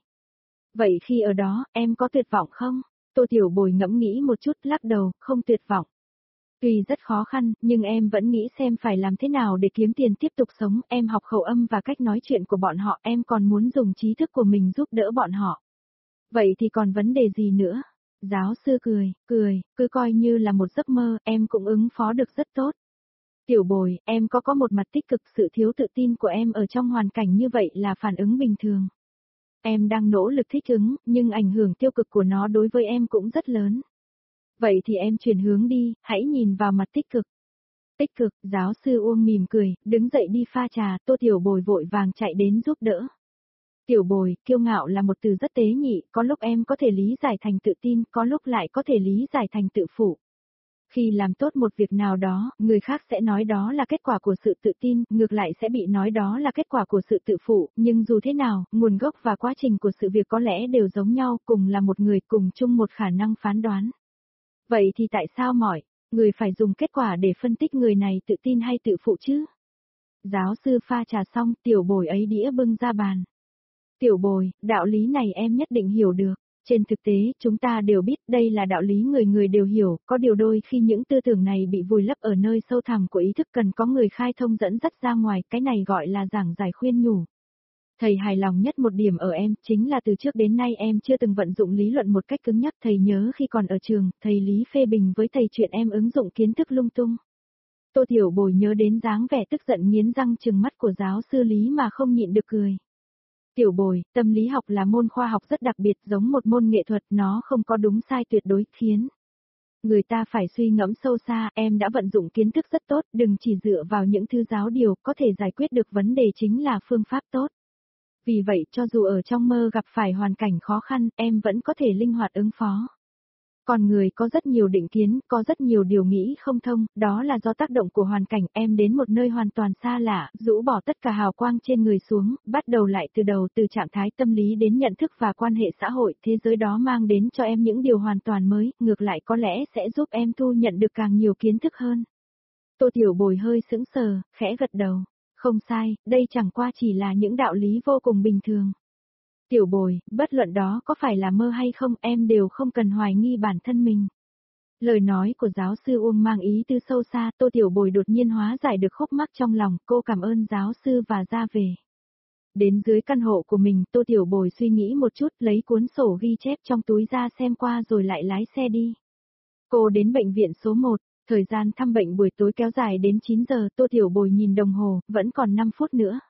Vậy khi ở đó, em có tuyệt vọng không? Tô Tiểu Bồi ngẫm nghĩ một chút, lắc đầu, không tuyệt vọng. Tuy rất khó khăn, nhưng em vẫn nghĩ xem phải làm thế nào để kiếm tiền tiếp tục sống, em học khẩu âm và cách nói chuyện của bọn họ, em còn muốn dùng trí thức của mình giúp đỡ bọn họ. Vậy thì còn vấn đề gì nữa? Giáo sư cười, cười, cứ coi như là một giấc mơ, em cũng ứng phó được rất tốt. Tiểu Bồi, em có có một mặt tích cực, sự thiếu tự tin của em ở trong hoàn cảnh như vậy là phản ứng bình thường. Em đang nỗ lực thích ứng, nhưng ảnh hưởng tiêu cực của nó đối với em cũng rất lớn. Vậy thì em chuyển hướng đi, hãy nhìn vào mặt tích cực. Tích cực, giáo sư Uông mỉm cười, đứng dậy đi pha trà, Tô Tiểu Bồi vội vàng chạy đến giúp đỡ. Tiểu Bồi, kiêu ngạo là một từ rất tế nhị, có lúc em có thể lý giải thành tự tin, có lúc lại có thể lý giải thành tự phụ. Khi làm tốt một việc nào đó, người khác sẽ nói đó là kết quả của sự tự tin, ngược lại sẽ bị nói đó là kết quả của sự tự phụ, nhưng dù thế nào, nguồn gốc và quá trình của sự việc có lẽ đều giống nhau, cùng là một người, cùng chung một khả năng phán đoán. Vậy thì tại sao mọi người phải dùng kết quả để phân tích người này tự tin hay tự phụ chứ? Giáo sư pha trà xong, tiểu bồi ấy đĩa bưng ra bàn. Tiểu bồi, đạo lý này em nhất định hiểu được. Trên thực tế, chúng ta đều biết đây là đạo lý người người đều hiểu, có điều đôi khi những tư tưởng này bị vùi lấp ở nơi sâu thẳm của ý thức cần có người khai thông dẫn dắt ra ngoài, cái này gọi là giảng giải khuyên nhủ. Thầy hài lòng nhất một điểm ở em, chính là từ trước đến nay em chưa từng vận dụng lý luận một cách cứng nhắc. Thầy nhớ khi còn ở trường, thầy Lý phê bình với thầy chuyện em ứng dụng kiến thức lung tung. Tô Tiểu Bồi nhớ đến dáng vẻ tức giận nghiến răng trừng mắt của giáo sư Lý mà không nhịn được cười. Tiểu Bồi, tâm lý học là môn khoa học rất đặc biệt, giống một môn nghệ thuật, nó không có đúng sai tuyệt đối, khiến người ta phải suy ngẫm sâu xa. Em đã vận dụng kiến thức rất tốt, đừng chỉ dựa vào những thứ giáo điều, có thể giải quyết được vấn đề chính là phương pháp tốt. Vì vậy, cho dù ở trong mơ gặp phải hoàn cảnh khó khăn, em vẫn có thể linh hoạt ứng phó. Con người có rất nhiều định kiến, có rất nhiều điều nghĩ không thông, đó là do tác động của hoàn cảnh. Em đến một nơi hoàn toàn xa lạ, rũ bỏ tất cả hào quang trên người xuống, bắt đầu lại từ đầu, từ trạng thái tâm lý đến nhận thức và quan hệ xã hội. Thế giới đó mang đến cho em những điều hoàn toàn mới, ngược lại có lẽ sẽ giúp em thu nhận được càng nhiều kiến thức hơn. Tô Tiểu Bồi hơi sững sờ, khẽ gật đầu. Không sai, đây chẳng qua chỉ là những đạo lý vô cùng bình thường. Tiểu Bồi, bất luận đó có phải là mơ hay không, em đều không cần hoài nghi bản thân mình. Lời nói của giáo sư Uông mang ý tư sâu xa, Tô Tiểu Bồi đột nhiên hóa giải được khúc mắc trong lòng, cô cảm ơn giáo sư và ra về. Đến dưới căn hộ của mình, Tô Tiểu Bồi suy nghĩ một chút, lấy cuốn sổ ghi chép trong túi ra xem qua rồi lại lái xe đi. Cô đến bệnh viện số một, thời gian thăm bệnh buổi tối kéo dài đến chín giờ, Tô Tiểu Bồi nhìn đồng hồ, vẫn còn năm phút nữa.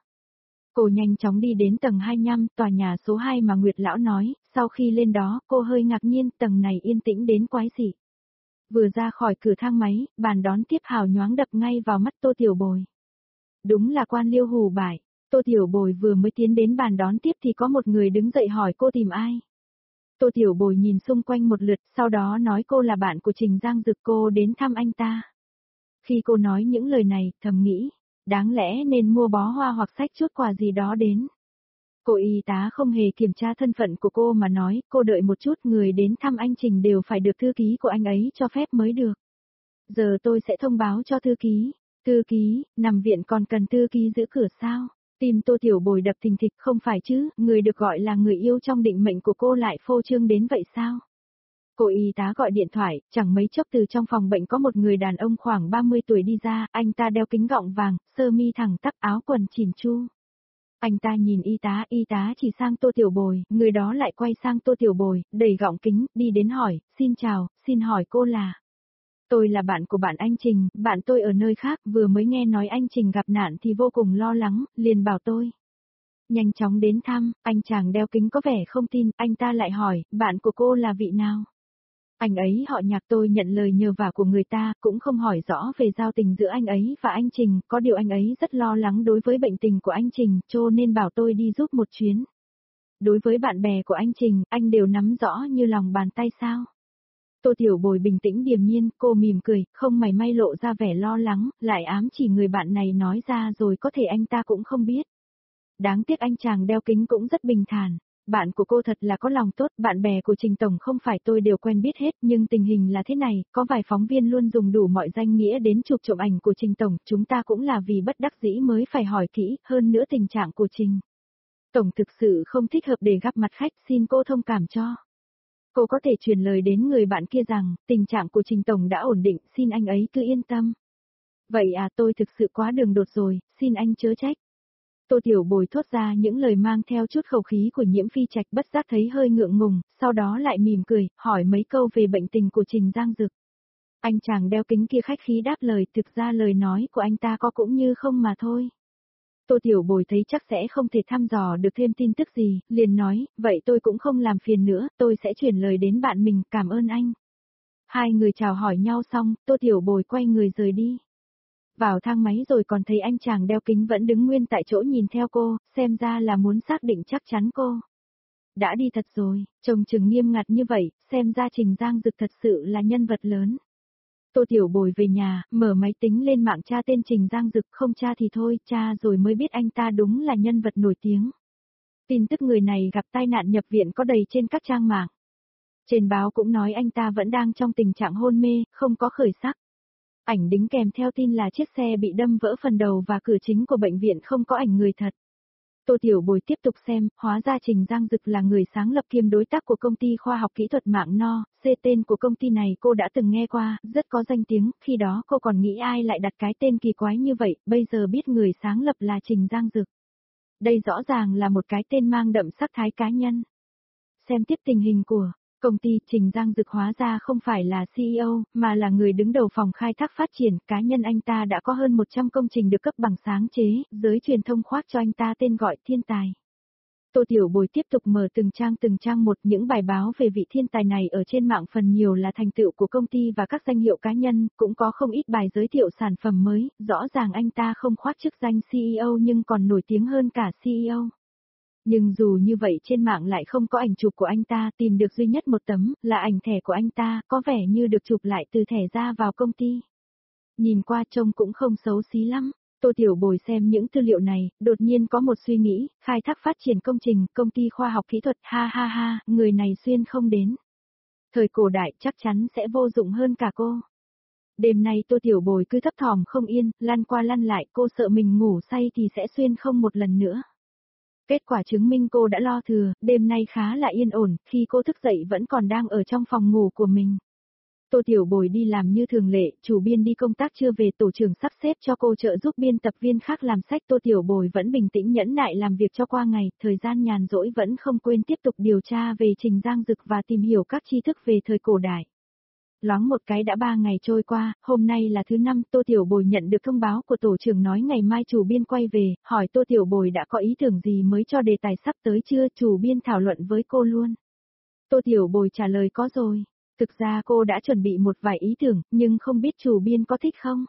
Cô nhanh chóng đi đến tầng hai mươi lăm, tòa nhà số hai mà Nguyệt Lão nói, sau khi lên đó, cô hơi ngạc nhiên, tầng này yên tĩnh đến quái dị. Vừa ra khỏi cửa thang máy, bàn đón tiếp hào nhoáng đập ngay vào mắt Tô Tiểu Bồi. Đúng là Quan Liêu Hủ Bải. Tô Tiểu Bồi vừa mới tiến đến bàn đón tiếp thì có một người đứng dậy hỏi cô tìm ai. Tô Tiểu Bồi nhìn xung quanh một lượt, sau đó nói cô là bạn của Trình Giang Dực, cô đến thăm anh ta. Khi cô nói những lời này, thầm nghĩ, đáng lẽ nên mua bó hoa hoặc xách chút quà gì đó đến. Cô y tá không hề kiểm tra thân phận của cô mà nói, cô đợi một chút, người đến thăm anh Trình đều phải được thư ký của anh ấy cho phép mới được. Giờ tôi sẽ thông báo cho thư ký. Thư ký, nằm viện còn cần thư ký giữ cửa sao? Tim Tô Tiểu Bồi đập thình thịch, không phải chứ, người được gọi là người yêu trong định mệnh của cô lại phô trương đến vậy sao? Cô y tá gọi điện thoại, chẳng mấy chốc từ trong phòng bệnh có một người đàn ông khoảng ba mươi tuổi đi ra, anh ta đeo kính gọng vàng, sơ mi thẳng tắp, áo quần chỉn chu. Anh ta nhìn y tá, y tá chỉ sang Tô Tiểu Bồi, người đó lại quay sang Tô Tiểu Bồi, đẩy gọng kính, đi đến hỏi, xin chào, xin hỏi cô là... Tôi là bạn của bạn anh Trình, bạn tôi ở nơi khác, vừa mới nghe nói anh Trình gặp nạn thì vô cùng lo lắng, liền bảo tôi nhanh chóng đến thăm. Anh chàng đeo kính có vẻ không tin, anh ta lại hỏi, bạn của cô là vị nào? Anh ấy họ Nhạc. Tôi nhận lời nhờ vả của người ta, cũng không hỏi rõ về giao tình giữa anh ấy và anh Trình, có điều anh ấy rất lo lắng đối với bệnh tình của anh Trình, cho nên bảo tôi đi giúp một chuyến. Đối với bạn bè của anh Trình, anh đều nắm rõ như lòng bàn tay sao? Tô Tiểu Bồi bình tĩnh điềm nhiên, cô mỉm cười, không mảy may lộ ra vẻ lo lắng, lại ám chỉ người bạn này nói ra rồi có thể anh ta cũng không biết. Đáng tiếc anh chàng đeo kính cũng rất bình thản. Bạn của cô thật là có lòng tốt, bạn bè của Trình Tổng không phải tôi đều quen biết hết, nhưng tình hình là thế này, có vài phóng viên luôn dùng đủ mọi danh nghĩa đến chụp trộm ảnh của Trình Tổng, chúng ta cũng là vì bất đắc dĩ mới phải hỏi kỹ, hơn nữa tình trạng của Trình Tổng thực sự không thích hợp để gặp mặt khách, xin cô thông cảm cho. Cô có thể truyền lời đến người bạn kia rằng, tình trạng của Trình Tổng đã ổn định, xin anh ấy cứ yên tâm. Vậy à, tôi thực sự quá đường đột rồi, xin anh chớ trách. Tô Tiểu Bồi thốt ra những lời mang theo chút khẩu khí của Nhiễm Phi Trạch, bất giác thấy hơi ngượng ngùng, sau đó lại mỉm cười, hỏi mấy câu về bệnh tình của Trình Giang Dực. Anh chàng đeo kính kia khách khí đáp lời, thực ra lời nói của anh ta có cũng như không mà thôi. Tô Tiểu Bồi thấy chắc sẽ không thể thăm dò được thêm tin tức gì, liền nói, vậy tôi cũng không làm phiền nữa, tôi sẽ chuyển lời đến bạn mình, cảm ơn anh. Hai người chào hỏi nhau xong, Tô Tiểu Bồi quay người rời đi. Vào thang máy rồi còn thấy anh chàng đeo kính vẫn đứng nguyên tại chỗ nhìn theo cô, xem ra là muốn xác định chắc chắn cô đã đi thật rồi, trông chừng nghiêm ngặt như vậy, xem ra Trình Giang Dực thật sự là nhân vật lớn. Tô Tiểu Bồi về nhà, mở máy tính lên mạng tra tên Trình Giang Dực, không tra thì thôi, tra rồi mới biết anh ta đúng là nhân vật nổi tiếng. Tin tức người này gặp tai nạn nhập viện có đầy trên các trang mạng. Trên báo cũng nói anh ta vẫn đang trong tình trạng hôn mê, không có khởi sắc. Ảnh đính kèm theo tin là chiếc xe bị đâm vỡ phần đầu và cửa chính của bệnh viện không có ảnh người thật. Tô Tiểu Bồi tiếp tục xem, hóa ra Trình Giang Dực là người sáng lập kiêm đối tác của công ty khoa học kỹ thuật mạng No, C tên của công ty này cô đã từng nghe qua, rất có danh tiếng, khi đó cô còn nghĩ ai lại đặt cái tên kỳ quái như vậy, bây giờ biết người sáng lập là Trình Giang Dực. Đây rõ ràng là một cái tên mang đậm sắc thái cá nhân. Xem tiếp tình hình của công ty, Trình Giang Dực hóa ra không phải là xê e ô, mà là người đứng đầu phòng khai thác phát triển, cá nhân anh ta đã có hơn một trăm công trình được cấp bằng sáng chế, giới truyền thông khoác cho anh ta tên gọi thiên tài. Tô Tiểu Bồi tiếp tục mở từng trang từng trang một, những bài báo về vị thiên tài này ở trên mạng phần nhiều là thành tựu của công ty và các danh hiệu cá nhân, cũng có không ít bài giới thiệu sản phẩm mới, rõ ràng anh ta không khoác chức danh xê e ô nhưng còn nổi tiếng hơn cả xê e ô. Nhưng dù như vậy trên mạng lại không có ảnh chụp của anh ta, tìm được duy nhất một tấm, là ảnh thẻ của anh ta, có vẻ như được chụp lại từ thẻ ra vào công ty. Nhìn qua trông cũng không xấu xí lắm. Tô Tiểu Bồi xem những tư liệu này, đột nhiên có một suy nghĩ, khai thác phát triển công trình, công ty khoa học kỹ thuật, ha ha ha, người này xuyên không đến. Thời cổ đại chắc chắn sẽ vô dụng hơn cả cô. Đêm nay Tô Tiểu Bồi cứ thấp thỏm không yên, lăn qua lăn lại, cô sợ mình ngủ say thì sẽ xuyên không một lần nữa. Kết quả chứng minh cô đã lo thừa, đêm nay khá là yên ổn, khi cô thức dậy vẫn còn đang ở trong phòng ngủ của mình. Tô Tiểu Bồi đi làm như thường lệ, chủ biên đi công tác chưa về, tổ trưởng sắp xếp cho cô trợ giúp biên tập viên khác làm sách. Tô Tiểu Bồi vẫn bình tĩnh nhẫn nại làm việc cho qua ngày, thời gian nhàn rỗi vẫn không quên tiếp tục điều tra về Trình Giang Dực và tìm hiểu các tri thức về thời cổ đại. Loáng một cái đã ba ngày trôi qua, hôm nay là thứ năm, Tô Tiểu Bồi nhận được thông báo của tổ trưởng nói ngày mai chủ biên quay về, hỏi Tô Tiểu Bồi đã có ý tưởng gì mới cho đề tài sắp tới chưa, chủ biên thảo luận với cô luôn. Tô Tiểu Bồi trả lời có rồi. Thực ra cô đã chuẩn bị một vài ý tưởng, nhưng không biết chủ biên có thích không.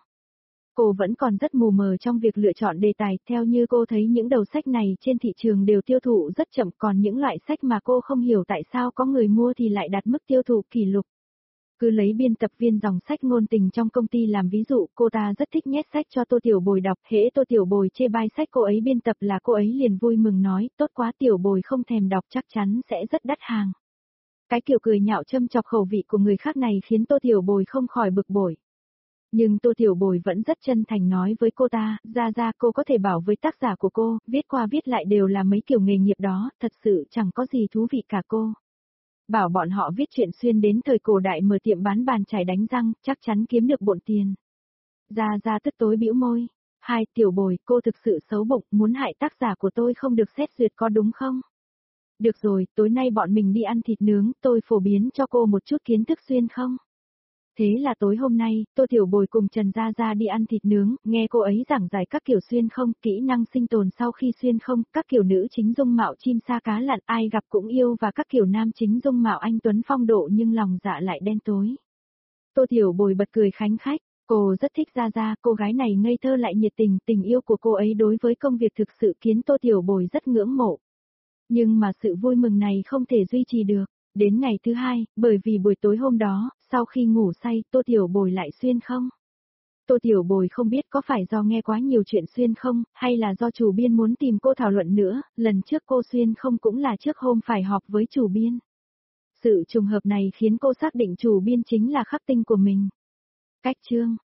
Cô vẫn còn rất mù mờ trong việc lựa chọn đề tài, theo như cô thấy những đầu sách này trên thị trường đều tiêu thụ rất chậm, còn những loại sách mà cô không hiểu tại sao có người mua thì lại đạt mức tiêu thụ kỷ lục. Cứ lấy biên tập viên dòng sách ngôn tình trong công ty làm ví dụ, cô ta rất thích nhét sách cho Tô Tiểu Bồi đọc, hễ Tô Tiểu Bồi chê bai sách cô ấy biên tập là cô ấy liền vui mừng nói, tốt quá Tiểu Bồi không thèm đọc chắc chắn sẽ rất đắt hàng. Cái kiểu cười nhạo châm chọc khẩu vị của người khác này khiến Tô Tiểu Bồi không khỏi bực bội. Nhưng Tô Tiểu Bồi vẫn rất chân thành nói với cô ta, ra ra cô có thể bảo với tác giả của cô, viết qua viết lại đều là mấy kiểu nghề nghiệp đó, thật sự chẳng có gì thú vị cả cô. Bảo bọn họ viết chuyện xuyên đến thời cổ đại mở tiệm bán bàn chải đánh răng, chắc chắn kiếm được bộn tiền. Ra ra tức tối bĩu môi. Hai, Tiểu Bồi, cô thực sự xấu bụng, muốn hại tác giả của tôi không được xét duyệt có đúng không? Được rồi, tối nay bọn mình đi ăn thịt nướng, tôi phổ biến cho cô một chút kiến thức xuyên không? Thế là tối hôm nay, Tô Tiểu Bồi cùng Trần Gia Gia đi ăn thịt nướng, nghe cô ấy giảng giải các kiểu xuyên không, kỹ năng sinh tồn sau khi xuyên không, các kiểu nữ chính dung mạo chim sa cá lặn ai gặp cũng yêu và các kiểu nam chính dung mạo anh tuấn phong độ nhưng lòng dạ lại đen tối. Tô Tiểu Bồi bật cười khánh khách, cô rất thích Gia Gia, cô gái này ngây thơ lại nhiệt tình, tình yêu của cô ấy đối với công việc thực sự khiến Tô Tiểu Bồi rất ngưỡng mộ. Nhưng mà sự vui mừng này không thể duy trì được. Đến ngày thứ hai, bởi vì buổi tối hôm đó, sau khi ngủ say, Tô Tiểu Bồi lại xuyên không. Tô Tiểu Bồi không biết có phải do nghe quá nhiều chuyện xuyên không, hay là do chủ biên muốn tìm cô thảo luận nữa, lần trước cô xuyên không cũng là trước hôm phải họp với chủ biên. Sự trùng hợp này khiến cô xác định chủ biên chính là khắc tinh của mình. Cách chương